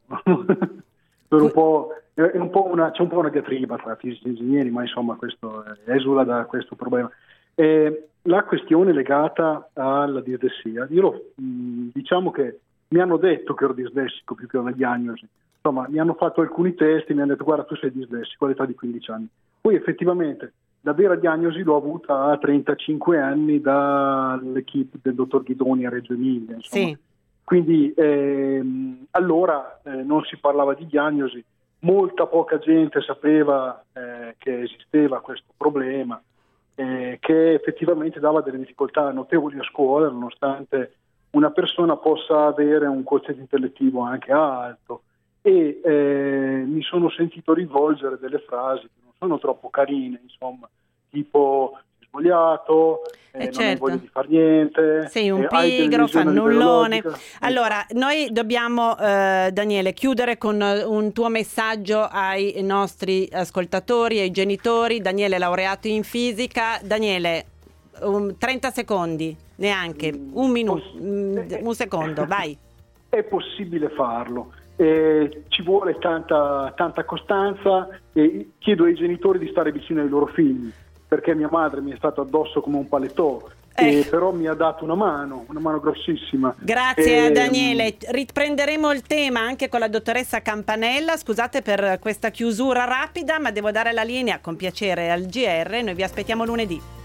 per un po', è un po' una, c'è un po' una diatriba tra fisici e ingegneri, ma insomma questo esula da questo problema. Eh, la questione legata alla dislessia, io lo, mh, diciamo che mi hanno detto che ero dislessico più che una diagnosi, insomma mi hanno fatto alcuni test e mi hanno detto guarda tu sei dislessico all'età di quindici anni, poi effettivamente la vera diagnosi l'ho avuta a trentacinque anni dall'equipe del dottor Ghidoni a Reggio Emilia, insomma. Sì. Quindi ehm, allora eh, non si parlava di diagnosi, molta poca gente sapeva eh, che esisteva questo problema. Eh, che effettivamente dava delle difficoltà notevoli a scuola, nonostante una persona possa avere un quoziente intellettivo anche alto, e eh, mi sono sentito rivolgere delle frasi che non sono troppo carine, insomma, tipo svogliato, eh, eh non certo. hai voglia di far niente, sei un eh, pigro, fannullone. ideologica. Allora, noi dobbiamo, eh, Daniele, chiudere con un tuo messaggio ai nostri ascoltatori, ai genitori. Daniele, laureato in fisica. Daniele, um, trenta secondi, neanche, un minuto, un secondo, vai. È possibile farlo. Eh, ci vuole tanta, tanta costanza e chiedo ai genitori di stare vicino ai loro figli, perché mia madre mi è stata addosso come un palettò, eh. e però mi ha dato una mano, una mano grossissima. Grazie e, Daniele, riprenderemo il tema anche con la dottoressa Campanella. Scusate per questa chiusura rapida, ma devo dare la linea con piacere al G R. Noi vi aspettiamo lunedì.